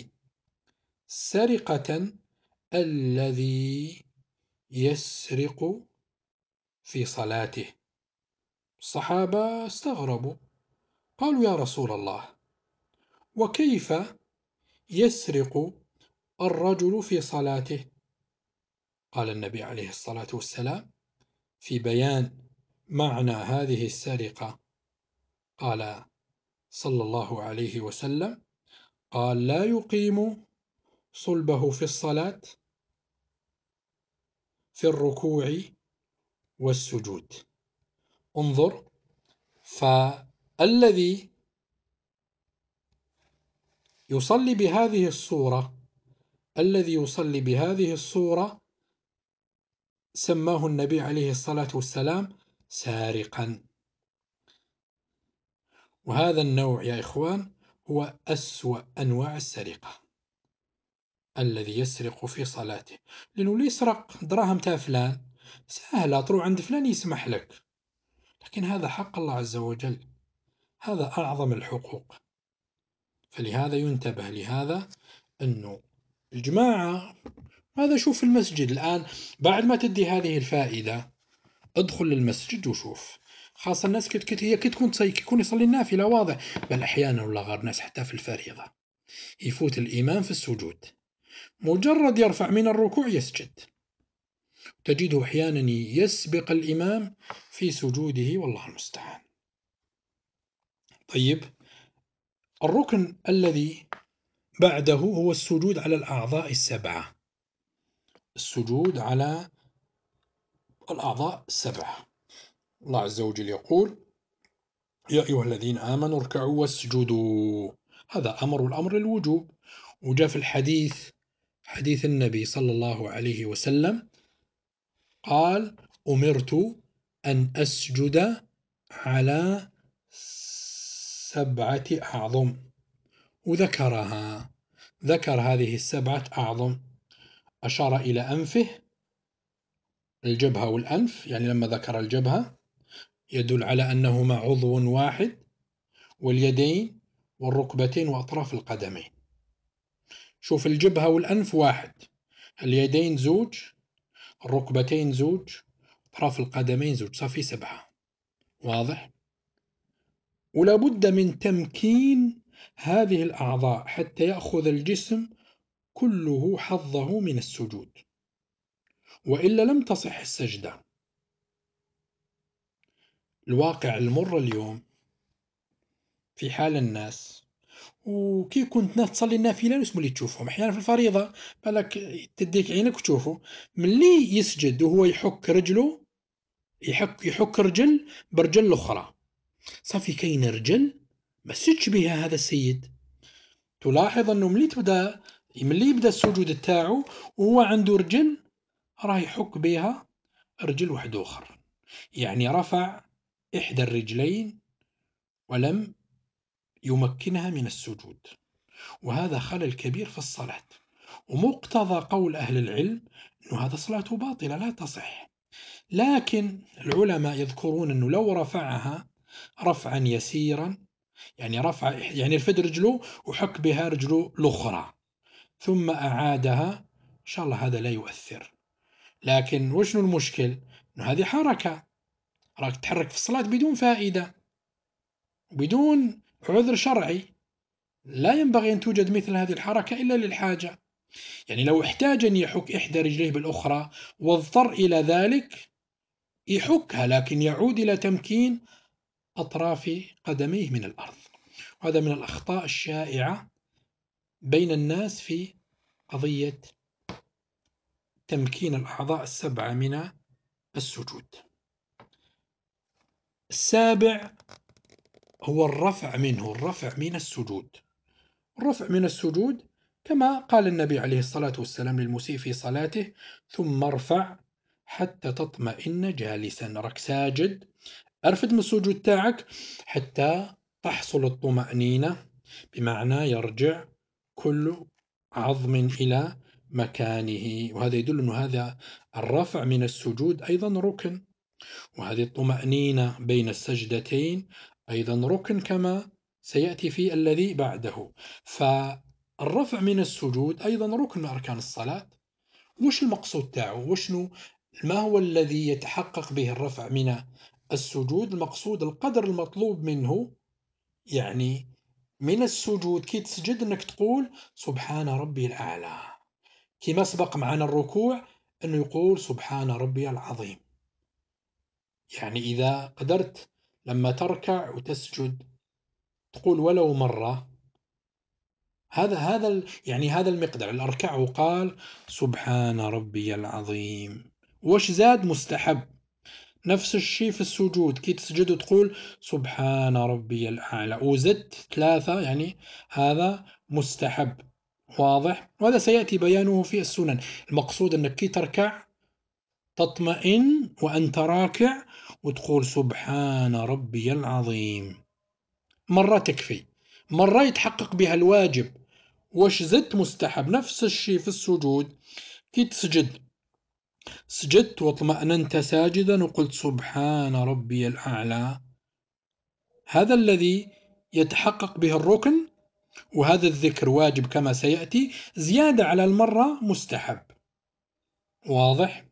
سرقة الذي يسرق في صلاته. الصحابة استغربوا، قالوا: يا رسول الله، وكيف يسرق الرجل في صلاته؟ قال النبي عليه الصلاة والسلام في بيان معنى هذه السرقة، قال صلى الله عليه وسلم: قال: لا يقيم صلبه في الصلاة في الركوع والسجود. انظر، فالذي يصلي بهذه الصورة، الذي يصلي بهذه الصورة سماه النبي عليه الصلاة والسلام سارقا. وهذا النوع يا إخوان هو أسوأ أنواع السرقة، الذي يسرق في صلاته. لأنه اللي يسرق دراهم تاع فلان سهلة، تروح عند فلان يسمح لك، لكن هذا حق الله عز وجل، هذا أعظم الحقوق. فلهذا ينتبه لهذا، أنه الجماعة هذا. شوف المسجد الآن، بعد ما تدي هذه الفائدة ادخل للمسجد وشوف، خاصة الناس هي كي تكون يصلي النافلة، واضح، بل أحيانا ولا غير ناس حتى في الفريضة يفوت الإمام في السجود، مجرد يرفع من الركوع يسجد، تجده أحيانا يسبق الإمام في سجوده، والله المستعان. طيب، الركن الذي بعده هو السجود على الأعضاء السبعة. السجود على الأعضاء السبعة. الله عز وجل يقول: يا أيها الذين آمنوا اركعوا واسجدوا. هذا أمر، والأمر الوجوب. وجاء في الحديث، حديث النبي صلى الله عليه وسلم قال: أمرت أن أسجد على 7 أعظم، وذكرها، ذكر هذه ال7 أعظم، أشار إلى أنفه، الجبهة والأنف، يعني لما ذكر الجبهة يدل على أنهما عضو واحد، واليدين والركبتين وأطراف القدمين. شوف، الجبهة والأنف واحد، اليدين زوج، الركبتين زوج، أطراف القدمين زوج، صافي 7. واضح؟ ولا بد من تمكين هذه الأعضاء حتى يأخذ الجسم كله حظه من السجود، وإلا لم تصح السجدة. الواقع المر اليوم في حال الناس وكي كنت ناس تصلي النافلة نسمو اللي تشوفهم، أحيانًا في الفريضة بالك تديك عينك وتشوفه، ملي يسجد وهو يحك رجله يحك رجل برجل الأخرى، صافي كاين رجل ما سجدش بها هذا السيد، تلاحظ أنه ملي يبدا السجود تاعو وهو عنده رجل راه يحك بها رجل واحد آخر، يعني رفع إحدى الرجلين ولم يمكنها من السجود، وهذا خلل كبير في الصلاة، ومقتضى قول أهل العلم أن هذا صلاته باطلة لا تصح، لكن العلماء يذكرون أنه لو رفعها رفعا يسيرا، يعني رفد رجله وحك بها رجله الأخرى ثم أعادها إن شاء الله هذا لا يؤثر، لكن وشنو المشكل؟ أنه هذه حركة، راك تحرك في الصلاة بدون فائدة، بدون عذر شرعي، لا ينبغي أن توجد مثل هذه الحركة إلا للحاجة، يعني لو احتاج أن يحك إحدى رجليه بالأخرى واضطر إلى ذلك يحكها، لكن يعود إلى تمكين أطراف قدميه من الأرض. وهذا من الأخطاء الشائعة بين الناس في قضية تمكين الأعضاء السبعة من السجود. السابع هو الرفع منه، الرفع من السجود. الرفع من السجود كما قال النبي عليه الصلاة والسلام للمسيء في صلاته: ثم ارفع حتى تطمئن جالسا، راك ساجد ارفد من السجود تاعك حتى تحصل الطمأنينة، بمعنى يرجع كل عظم إلى مكانه، وهذا يدل أن هذا الرفع من السجود أيضا ركن، وهذه الطمأنينة بين السجدتين أيضا ركن كما سيأتي في الذي بعده. فالرفع من السجود أيضا ركن من أركان الصلاة. وش المقصود تاعه؟ ما هو الذي يتحقق به الرفع من السجود؟ المقصود القدر المطلوب منه، يعني من السجود كي تسجد انك تقول سبحان ربي الأعلى، كما سبق معنا الركوع انه يقول سبحان ربي العظيم. يعني إذا قدرت لما تركع وتسجد تقول ولو مرة، يعني هذا المقدار، الأركع وقال سبحان ربي العظيم، وش زاد؟ مستحب. نفس الشيء في السجود كي تسجد وتقول سبحان ربي الأعلى وزدت ثلاثة، يعني هذا مستحب. واضح؟ وهذا سيأتي بيانه في السنن. المقصود أنك كي تركع تطمئن وأنت راكع وتقول سبحان ربي العظيم، مرة تكفي، مرة يتحقق بها الواجب. وش زدت؟ مستحب. نفس الشيء في السجود كي تسجد، سجدت واطمأننت ساجدا وقلت سبحان ربي الأعلى، هذا الذي يتحقق به الركن، وهذا الذكر واجب كما سيأتي، زيادة على المرة مستحب. واضح؟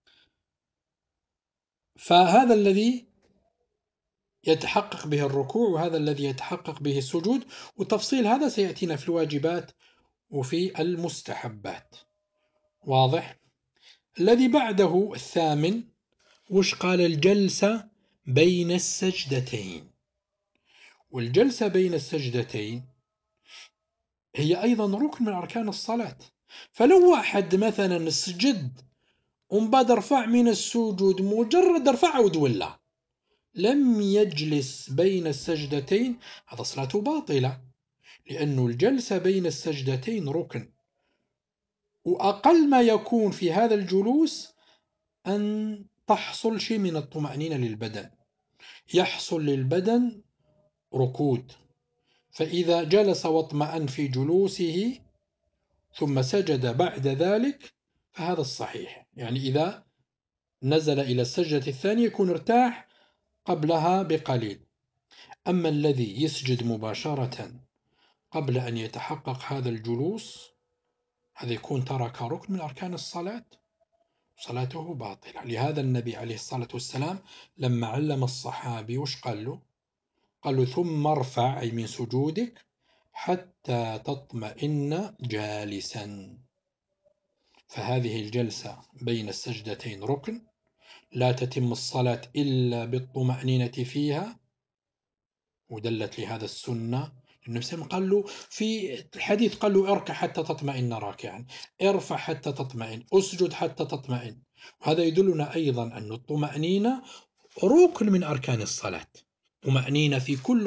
فهذا الذي يتحقق به الركوع، وهذا الذي يتحقق به السجود، وتفصيل هذا سيأتينا في الواجبات وفي المستحبات. واضح؟ الذي بعده الثامن، وش قال؟ الجلسة بين السجدتين. والجلسة بين السجدتين هي أيضا ركن من أركان الصلاة. فلو واحد مثلا سجد ومن بعد رفع من السجود، مجرد رفع وتولى لم يجلس بين السجدتين، هذا صلاته باطلة، لأن الجلسة بين السجدتين ركن، وأقل ما يكون في هذا الجلوس أن تحصل شيء من الطمأنينة للبدن، يحصل للبدن ركود، فإذا جلس واطمأن في جلوسه ثم سجد بعد ذلك فهذا الصحيح، يعني إذا نزل إلى السجدة الثانية يكون ارتاح قبلها بقليل. أما الذي يسجد مباشرة قبل أن يتحقق هذا الجلوس، هذا يكون ترك ركن من أركان الصلاة، صلاته باطلة. لهذا النبي عليه الصلاة والسلام لما علم الصحابي وش قال له؟ قال له ثم ارفع، أي من سجودك، حتى تطمئن جالسا. فهذه الجلسة بين السجدتين ركن، لا تتم الصلاة إلا بالطمأنينة فيها، ودلت لهذا السنة النبي صلى الله عليه وسلم قال له في الحديث، قال له اركع حتى تطمئن راكعا، ارفع حتى تطمئن، اسجد حتى تطمئن. وهذا يدلنا أيضا أن الطمأنينة ركن من أركان الصلاة. طمأنينة في كل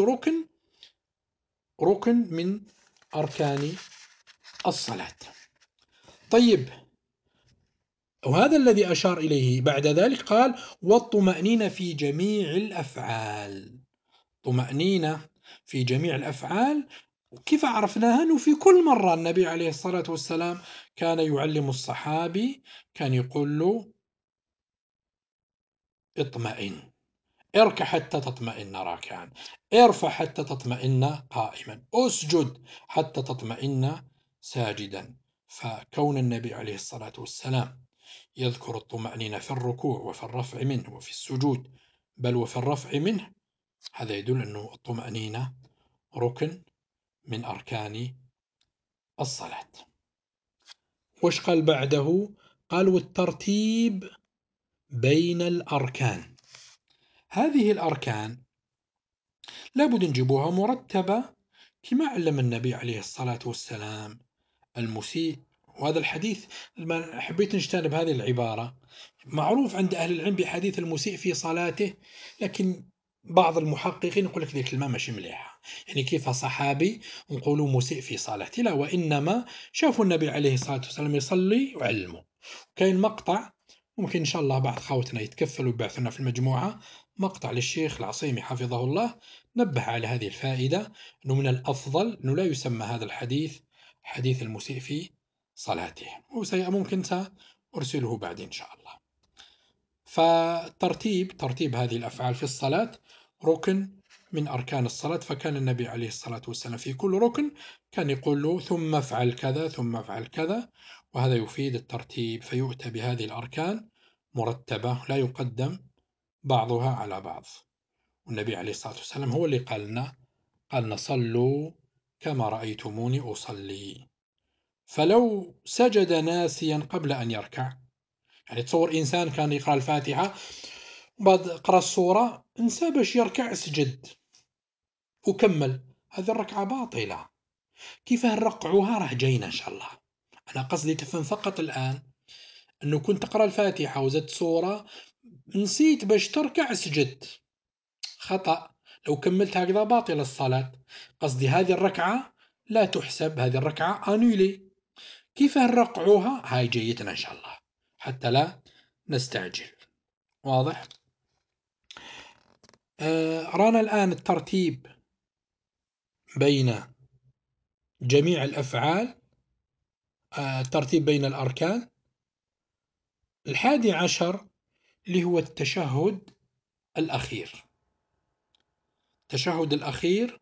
ركن من أركان الصلاة. طيب، وهذا الذي أشار إليه بعد ذلك، قال والطمأنينة في جميع الأفعال. طمأنينة في جميع الأفعال، كيف عرفناها؟ أنه في كل مرة النبي عليه الصلاة والسلام كان يعلم الصحابي، كان يقول له اطمئن، اركع حتى تطمئن راكعا، ارفع حتى تطمئن قائما، اسجد حتى تطمئن ساجدا. فكون النبي عليه الصلاة والسلام يذكر الطمأنينة في الركوع وفي الرفع منه وفي السجود، بل وفي الرفع منه، هذا يدل أن الطمأنينة ركن من أركان الصلاة. وش قال بعده؟ قال والترتيب بين الأركان. هذه الأركان لابد نجيبوها مرتبة كما علم النبي عليه الصلاة والسلام المسيء. وهذا الحديث، ما حبيت نجتنب هذه العبارة، معروف عند أهل العلم بحديث المسيء في صلاته، لكن بعض المحققين يقول لك ذي الكلمة ماشي مليحة، يعني كيف صحابي نقولوا مسيء في صلاته؟ لا، وإنما شافوا النبي عليه الصلاة والسلام يصلي وعلموا. كاين مقطع ممكن إن شاء الله بعض خوتنا يتكفلوا ويبعثونا في المجموعة، مقطع للشيخ العصيمي حفظه الله نبه على هذه الفائدة، أنه من الأفضل أنه لا يسمى هذا الحديث حديث المسيء في صلاته، ممكن سأرسله بعد إن شاء الله. ترتيب هذه الأفعال في الصلاة ركن من أركان الصلاة. فكان النبي عليه الصلاة والسلام في كل ركن كان يقول له ثم افعل كذا ثم افعل كذا، وهذا يفيد الترتيب، فيؤتى بهذه الأركان مرتبة لا يقدم بعضها على بعض. والنبي عليه الصلاة والسلام هو اللي قال لنا صلوا كما رأيتموني أصلي. فلو سجد ناسيا قبل أن يركع، يعني تصور إنسان كان يقرأ الفاتحة وبعد قرأ السورة انسى باش يركع، سجد وكمل، هذه الركعة باطلة. كيف نرقعوها؟ راه جاينا إن شاء الله. أنا قصدي تفهم فقط الآن أنه كنت تقرأ الفاتحة وزدت سورة، نسيت باش تركع، سجدت، خطأ. لو كملت هكذا باطل الصلاة. قصدي هذه الركعة لا تحسب، هذه الركعة أنولي. كيف نرقعوها؟ هاي جيتنا إن شاء الله حتى لا نستعجل. واضح؟ رانا الآن الترتيب بين جميع الأفعال، الترتيب بين الأركان. 11 اللي هو التشهد الأخير. التشهد الأخير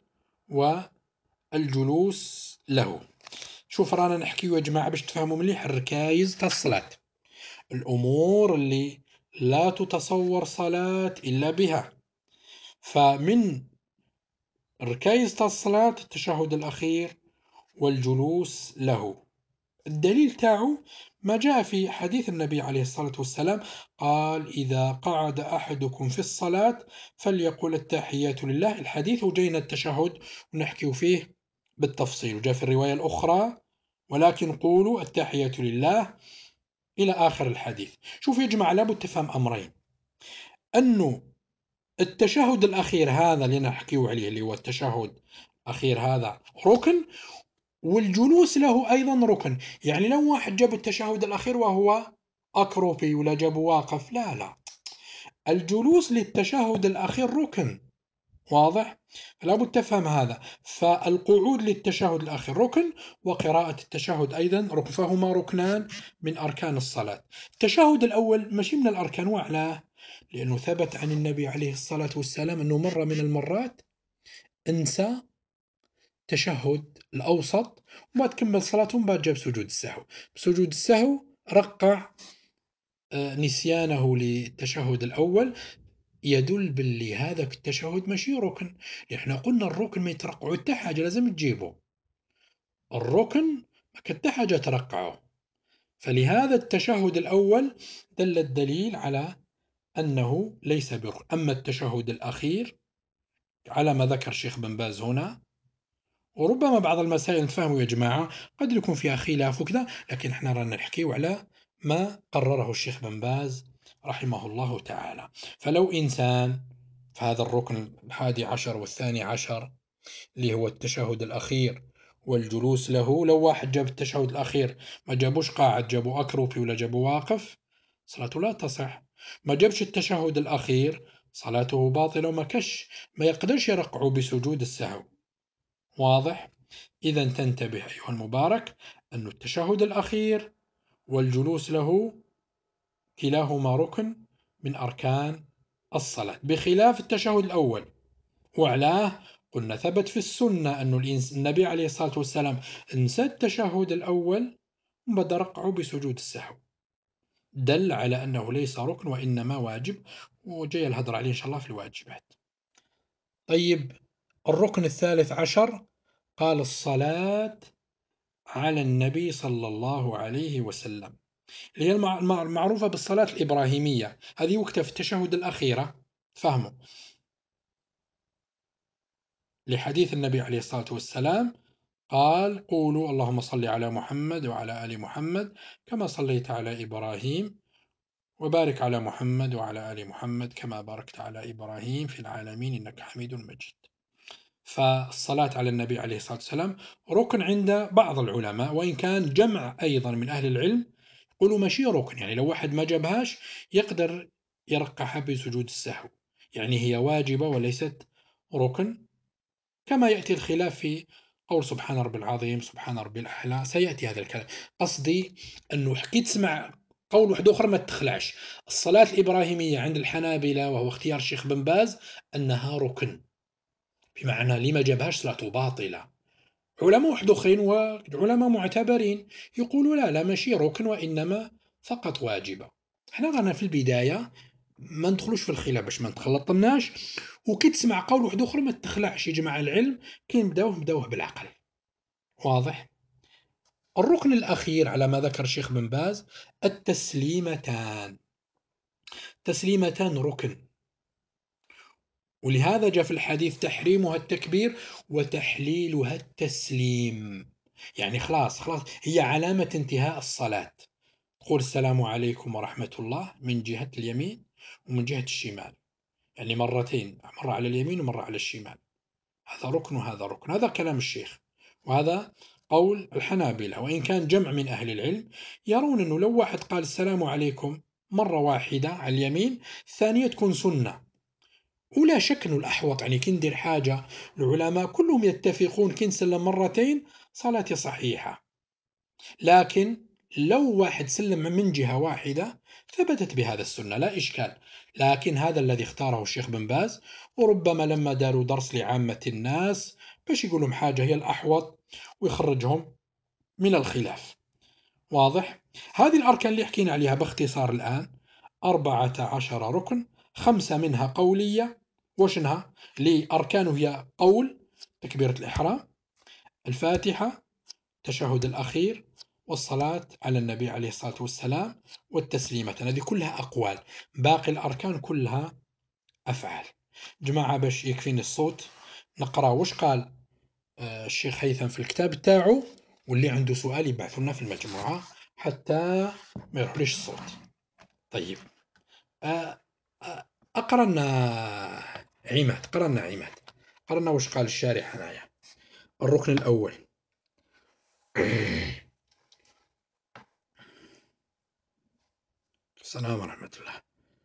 والجلوس له. شوف رانا نحكي يا جماعة باش تفهموا مليح الركايز تاع الصلاة، الأمور اللي لا تتصور صلاة إلا بها. فمن ركايز تاع الصلاة التشهد الأخير والجلوس له. الدليل تاعو ما جاء في حديث النبي عليه الصلاة والسلام، قال إذا قعد أحدكم في الصلاة فليقل التحيات لله. الحديث وجينا التشهد ونحكي فيه بالتفصيل، وجاء في الرواية الأخرى ولكن قولوا التحيات لله إلى آخر الحديث. شوف يا جماعة، لابد تفهم أمرين، أنه التشهد الأخير هذا اللي نحكيه عليه اللي هو التشهد الأخير هذا ركن، والجلوس له أيضا ركن. يعني لو واحد جاب التشهد الأخير وهو أكروبي ولا جاب واقف، لا لا، الجلوس للتشهد الأخير ركن. واضح؟ فلا بد تفهم هذا. فالقعود للتشهد الأخير ركن، وقراءة التشهد أيضا ركن، فهما ركنان من أركان الصلاة. التشهد الأول ماشي من الأركان، وعلاه لأنه ثبت عن النبي عليه الصلاة والسلام أنه مرة من المرات انسى تشهد الأوسط وما تكمل صلاتهم، بعد جاب سجود السهو. بسجود السهو رقع نسيانه للتشهد الأول، يدل باللي هذاك التشهد ماشي ركن. احنا قلنا الركن ما يترقعوا حتى حاجة، لازم تجيبه الركن ما حتى حاجة ترقعه. فلهذا التشهد الأول دل الدليل على أنه ليس بركن. أما التشهد الأخير على ما ذكر شيخ بن باز هنا وربما بعض المسائل تفهموا يا جماعة قد يكون فيها خلاف وكذا، لكن احنا رانا نحكيو على ما قرره الشيخ بن باز رحمه الله تعالى. فلو إنسان في هذا الركن الحادي عشر والثاني عشر اللي هو التشهد الأخير والجلوس له، لو واحد جاب التشهد الأخير ما جابوش قاعد، جابوا أكروبي ولا جابوا واقف، صلاته لا تصح. ما جابش التشهد الأخير صلاته باطلة، وما كش ما يقدرش يرقعه بسجود السهو. واضح؟ إذا تنتبه أيها المبارك أن التشهد الأخير والجلوس له كلاهما ركن من أركان الصلاة، بخلاف التشهد الأول. وعلاه قلنا ثبت في السنة أن النبي عليه الصلاة والسلام انسى التشهد الأول وبدأ رقعه بسجود السهو، دل على أنه ليس ركن وإنما واجب، وجاي الهدر عليه إن شاء الله في الواجبات. طيب، الركن الثالث عشر قال الصلاة على النبي صلى الله عليه وسلم، اللي هي المعروفة بالصلاة الإبراهيمية، هذه وقتها في التشهد الأخيرة. فهموا لحديث النبي عليه الصلاة والسلام قال قولوا اللهم صل على محمد وعلى آل محمد كما صليت على إبراهيم، وبارك على محمد وعلى آل محمد كما باركت على إبراهيم في العالمين إنك حميد مجيد. فالصلاة على النبي عليه الصلاة والسلام ركن عند بعض العلماء، وإن كان جمع أيضا من أهل العلم يقولوا ماشي ركن، يعني لو واحد ما جابهاش يقدر يرقعها بسجود السهو، يعني هي واجبة وليست ركن. كما يأتي الخلاف في قول سبحان ربي العظيم سبحان ربي الأعلى، سيأتي هذا الكلام. قصدي أنه حكي تسمع قول واحد أخرى ما تخلعش. الصلاة الإبراهيمية عند الحنابلة وهو اختيار الشيخ بن باز أنها ركن، بمعنى اللي ما جابهاش صلاته باطلة. علماء واحد اخرين وعلماء معتبرين يقولوا لا لا ماشي ركن وانما فقط واجبه. احنا رانا في البدايه ما ندخلوش في الخلاف باش ما نتخلطناش، وكي تسمع قول واحد اخر ما تخلعش يا جماعه العلم، كي نبداوه بالعقل. واضح؟ الركن الاخير على ما ذكر الشيخ بن باز التسليمتان. تسليمتان ركن، ولهذا جاء في الحديث تحريمها التكبير وتحليلها التسليم. يعني خلاص هي علامة انتهاء الصلاة. تقول السلام عليكم ورحمة الله من جهة اليمين ومن جهة الشمال، يعني مرتين، مرة على اليمين ومرة على الشمال. هذا ركن وهذا ركن، هذا كلام الشيخ، وهذا قول الحنابلة. وإن كان جمع من أهل العلم يرون أنه لو واحد قال السلام عليكم مرة واحدة على اليمين، الثانية تكون سنة. ولا شك انه الاحوط يعني كي ندير حاجه العلماء كلهم يتفقون كي نسلم مرتين صلاتي صحيحه، لكن لو واحد سلم من جهه واحده ثبتت بهذا السنه لا اشكال. لكن هذا الذي اختاره الشيخ بن باز، وربما لما داروا درس لعامه الناس باش يقول لهم حاجه هي الاحوط ويخرجهم من الخلاف. واضح؟ هذه الأركان اللي حكينا عليها باختصار الآن 14 ركن، 5 منها قولية. وشنها؟ لأركانه هي قول تكبيرة الإحرام، الفاتحة، التشهد الأخير، والصلاة على النبي عليه الصلاة والسلام، والتسليمة. هذه كلها أقوال، باقي الأركان كلها أفعال. جماعة باش يكفيني الصوت نقرأ وش قال الشيخ هيثم في الكتاب تاعو، واللي عنده سؤال يبعث لنا في المجموعة حتى ما يروحليش الصوت. طيب، آه، أقرأ لنا عماد، قرأ لنا عماد، قرأ لنا وش قال الشارح هنايا. الركن الأول. السلام ورحمة الله.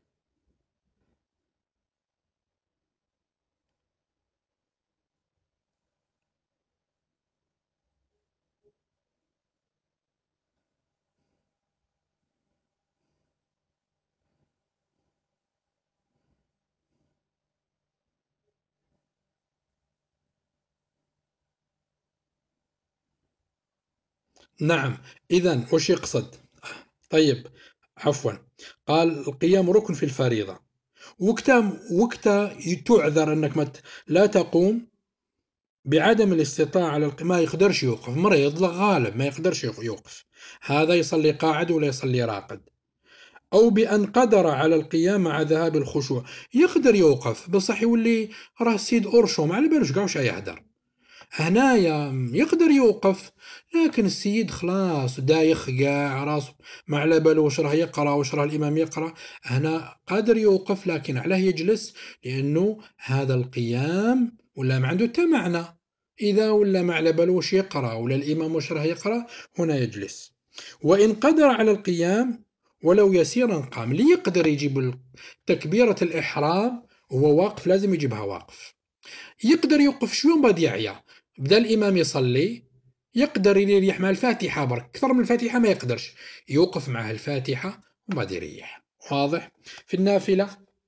نعم، إذن وش يقصد؟ طيب، عفوا، قال القيام ركن في الفريضة، وقتها تعذر أنك لا تقوم بعدم الاستطاعة على ما يقدرش يوقف، مريض غالب ما يقدرش يوقف، هذا يصلي قاعد ولا يصلي راقد. أو بأن قدر على القيام مع ذهاب الخشوع، يقدر يوقف بصح يولي راه سيد أورشوم على بالوش قاع واش يهدر. هنايا يقدر يوقف، لكن السيد خلاص دايخ قاع راسه، ما على باله وش راه يقرا وش راه الامام يقرا. هنا قادر يوقف، لكن علاه يجلس؟ لانه هذا القيام ولا ما عنده حتى معنى. اذا ولا ما على باله وش يقرا ولا الامام وش راه يقرا، هنا يجلس. وان قدر على القيام ولو يسيرا قام، ليقدر يجيب تكبيرة الإحرام وهو واقف، لازم يجيبها واقف. يقدر يوقف شوي ومن بعد يعيا، بدا الإمام يصلي، يقدر يريح مع الفاتحة برك، أكثر من الفاتحة ما يقدرش، يوقف معها الفاتحة ومن بعد يريح. واضح؟ في النافلة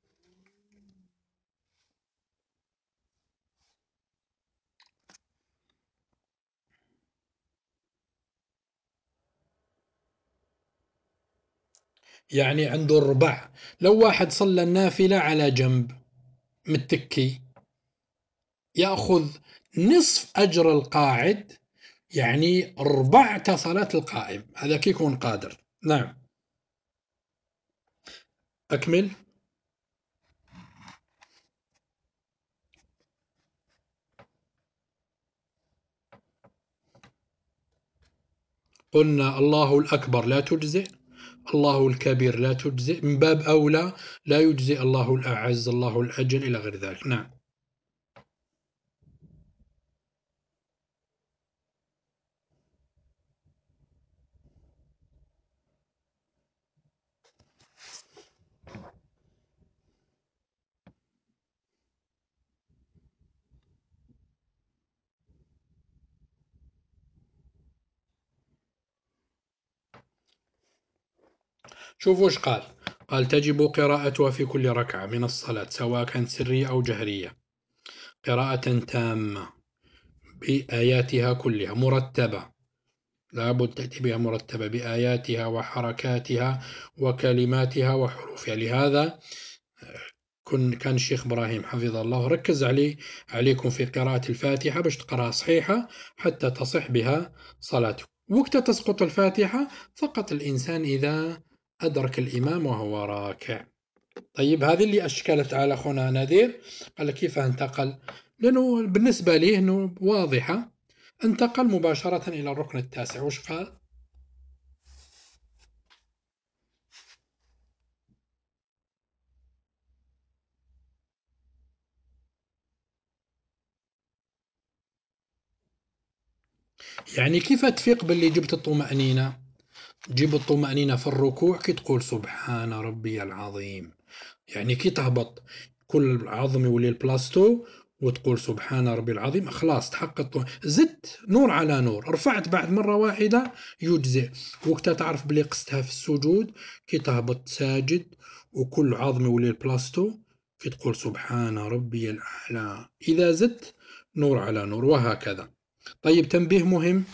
يعني عنده الربع. لو واحد صلى النافلة على جنب متكي، يأخذ نصف أجر القاعد، يعني ربع صلاة القائم، هذا كي يكون قادر. نعم. أكمل. قلنا الله الأكبر لا تجزئ، الله الكبير لا تجزئ، من باب أولى لا يجزئ الله الأعز الله الأجل إلى غير ذلك. نعم. شوفوا ايش قال. قال تجب قراءتها في كل ركعة من الصلاة سواء كانت سرية أو جهرية، قراءة تامة بآياتها كلها مرتبة، لابد تأتي بها مرتبة بآياتها وحركاتها وكلماتها وحروفها. لهذا كان الشيخ إبراهيم حفظه الله ركز عليكم في قراءة الفاتحة باش تقرأها صحيحة حتى تصح بها صلاته. وقت تسقط الفاتحة فقط الإنسان إذا أدرك الإمام وهو راكع. طيب هذه اللي أشكلت على أخونا نادر، قال كيف انتقل، لأنه بالنسبة لي أنه واضحة. انتقل مباشرة إلى الركن التاسع. وش قال؟ يعني كيف تفيق باللي جبت الطمأنينة؟ جيب الطمأنينة في الركوع كي تقول سبحان ربي العظيم، يعني كي تهبط كل عظم يولي البلاستو وتقول سبحان ربي العظيم، خلاص تحقق. زدت نور على نور، رفعت بعد مرة واحدة يجزئ. وقتها تعرف بلي قستها في السجود كي تهبط ساجد وكل عظم يولي البلاستو كي تقول سبحان ربي الأعلى. إذا زدت نور على نور وهكذا. طيب تنبيه مهم.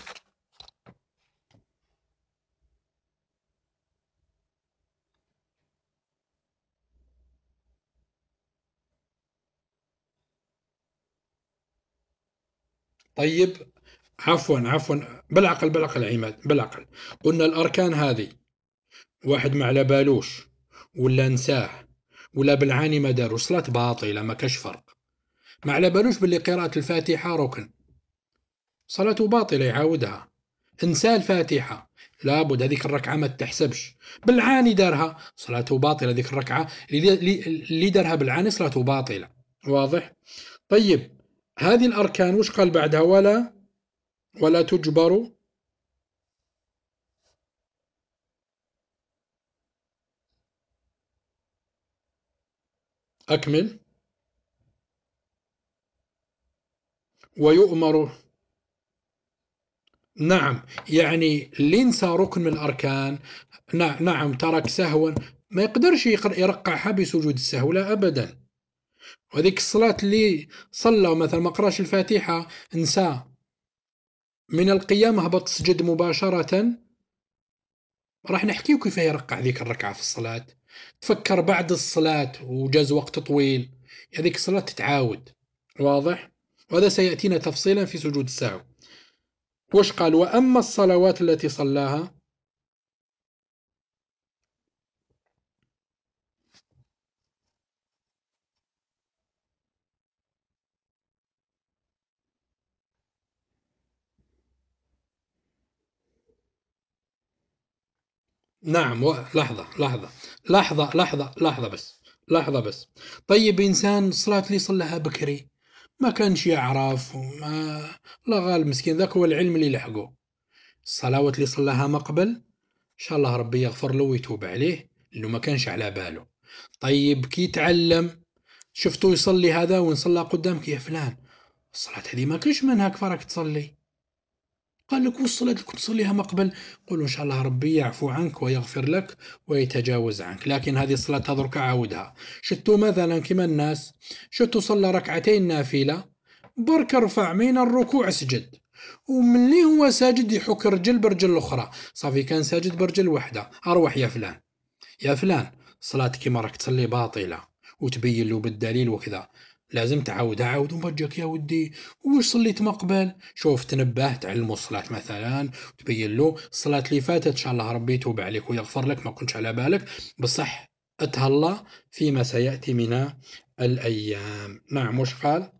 طيب عفوا بالعقل بالعقل عماد بالعقل. قلنا الأركان هذه واحد ما على بالوش ولا نساه ولا بالعاني ما داروش صلاة باطلة، ما كاش فرق. ما على بالوش باللي قراءة الفاتحة ركن، صلاته باطلة يعاودها. انسى الفاتحة، لابد هذيك الركعة ما تحسبش. بالعاني دارها صلاته باطلة، هذيك الركعة اللي دارها بالعاني صلاته باطلة. واضح؟ طيب هذه الأركان وش قال بعدها؟ ولا تجبر. أكمل. ويؤمر. نعم، يعني اللي ينسى ركن من الأركان، نعم ترك سهوا، ما يقدرش يرقعها بسجود السهو، لا أبدا. وهذيك الصلاة اللي صلى مثلا ما قراش الفاتحة، نسى من القيام هبط سجد مباشرة، راح نحكيه كيف يرقع ذيك الركعة في الصلاة. تفكر بعد الصلاة وجاز وقت طويل، هذيك الصلاة تتعاود. واضح؟ وهذا سيأتينا تفصيلا في سجود السهو. وش قال؟ وأما الصلوات التي صلاها. نعم، لحظة بس، لحظة بس. طيب إنسان الصلاة اللي صلىها بكري ما كانش يعرف وما لا غالب مسكين ذاك هو العلم اللي لحقه. الصلوات اللي صلىها مقبل إن شاء الله ربي يغفر له ويتوب عليه لأنه ما كانش على باله. طيب كي تعلم شفته يصلي هذا وإن صلى قدامك يا فلان الصلاة هذه ما كانش منها كفارك تصلي. قال لك والصلاة اللي كنت تصليها مقبل. قل إن شاء الله ربي يعفو عنك ويغفر لك ويتجاوز عنك، لكن هذه الصلاة تذكر عاودها. شتو مثلا كما الناس شتو صلى ركعتين نافلة برك رفع من الركوع سجد، وملي هو ساجد يحك رجل برجل الأخرى صافي كان ساجد برجل واحدة. أروح يا فلان يا فلان صلاتك كيما راك تصلي باطلة، وتبين له بالدليل وكذا. لازم تعاودها عاود وبجك يا ودي وش صليت مقبل. شوف تنبه تعلمه الصلاة مثلا تبين له الصلاة اللي فاتت إن شاء الله ربي يتوب عليك ويغفر لك ما كنتش على بالك بصح اتهلا فيما سيأتي من الأيام. نعم وش قال؟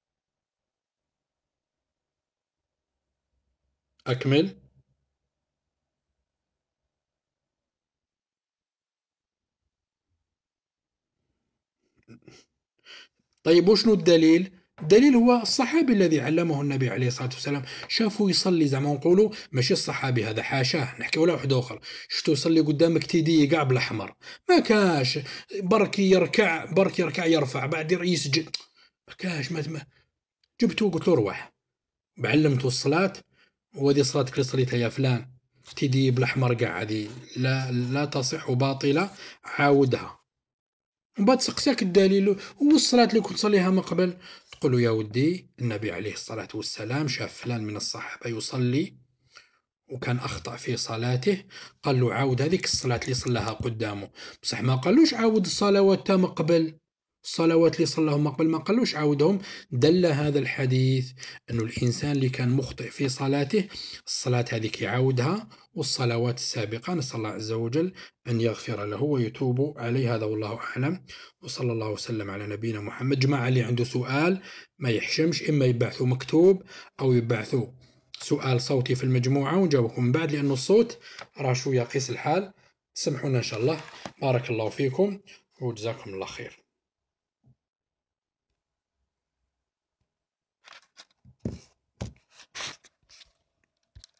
أكمل. طيب وشنو الدليل؟ الدليل هو الصحابي الذي علمه النبي عليه الصلاة والسلام. شافوا يصلي زعما نقولوا ماشي الصحابي هذا حاشاه نحكي ولا واحد آخر. شفتو يصلي قدامك تيدي كاع بالأحمر ما كاش. برك يركع برك يركع يرفع بعد يسجد ما كاش جبتو قلت له روح بعلمته الصلاة وهذه صلاتك اللي صليتها يا فلان تيدي بالأحمر كاع هذه لا تصح باطلة عاودها. ومن بعد سقساك الدليل والصلاة اللي كنت تصليها من قبل تقول له يا ودي النبي عليه الصلاة والسلام شاف فلان من الصحابة يصلي وكان أخطأ في صلاته قال له عاود هذيك الصلاة اللي صلاها قدامه. بصح ما قالوش عاود الصلوات تام قبل. الصلوات اللي صلاهم قبل ما قالوش عاودهم. دل هذا الحديث أنه الإنسان اللي كان مخطئ في صلاته الصلاة هذيك يعاودها، والصلوات السابقة نسأل الله عز وجل أن يغفر له ويتوب عليه. هذا والله أعلم. وصلى الله وسلم على نبينا محمد. جماعة اللي عنده سؤال ما يحشمش إما يبعثوا مكتوب أو يبعثوا سؤال صوتي في المجموعة ونجاوبكم من بعد لأنه الصوت راه شوية قيس الحال. سمحونا إن شاء الله. بارك الله فيكم وجزاكم الله خير.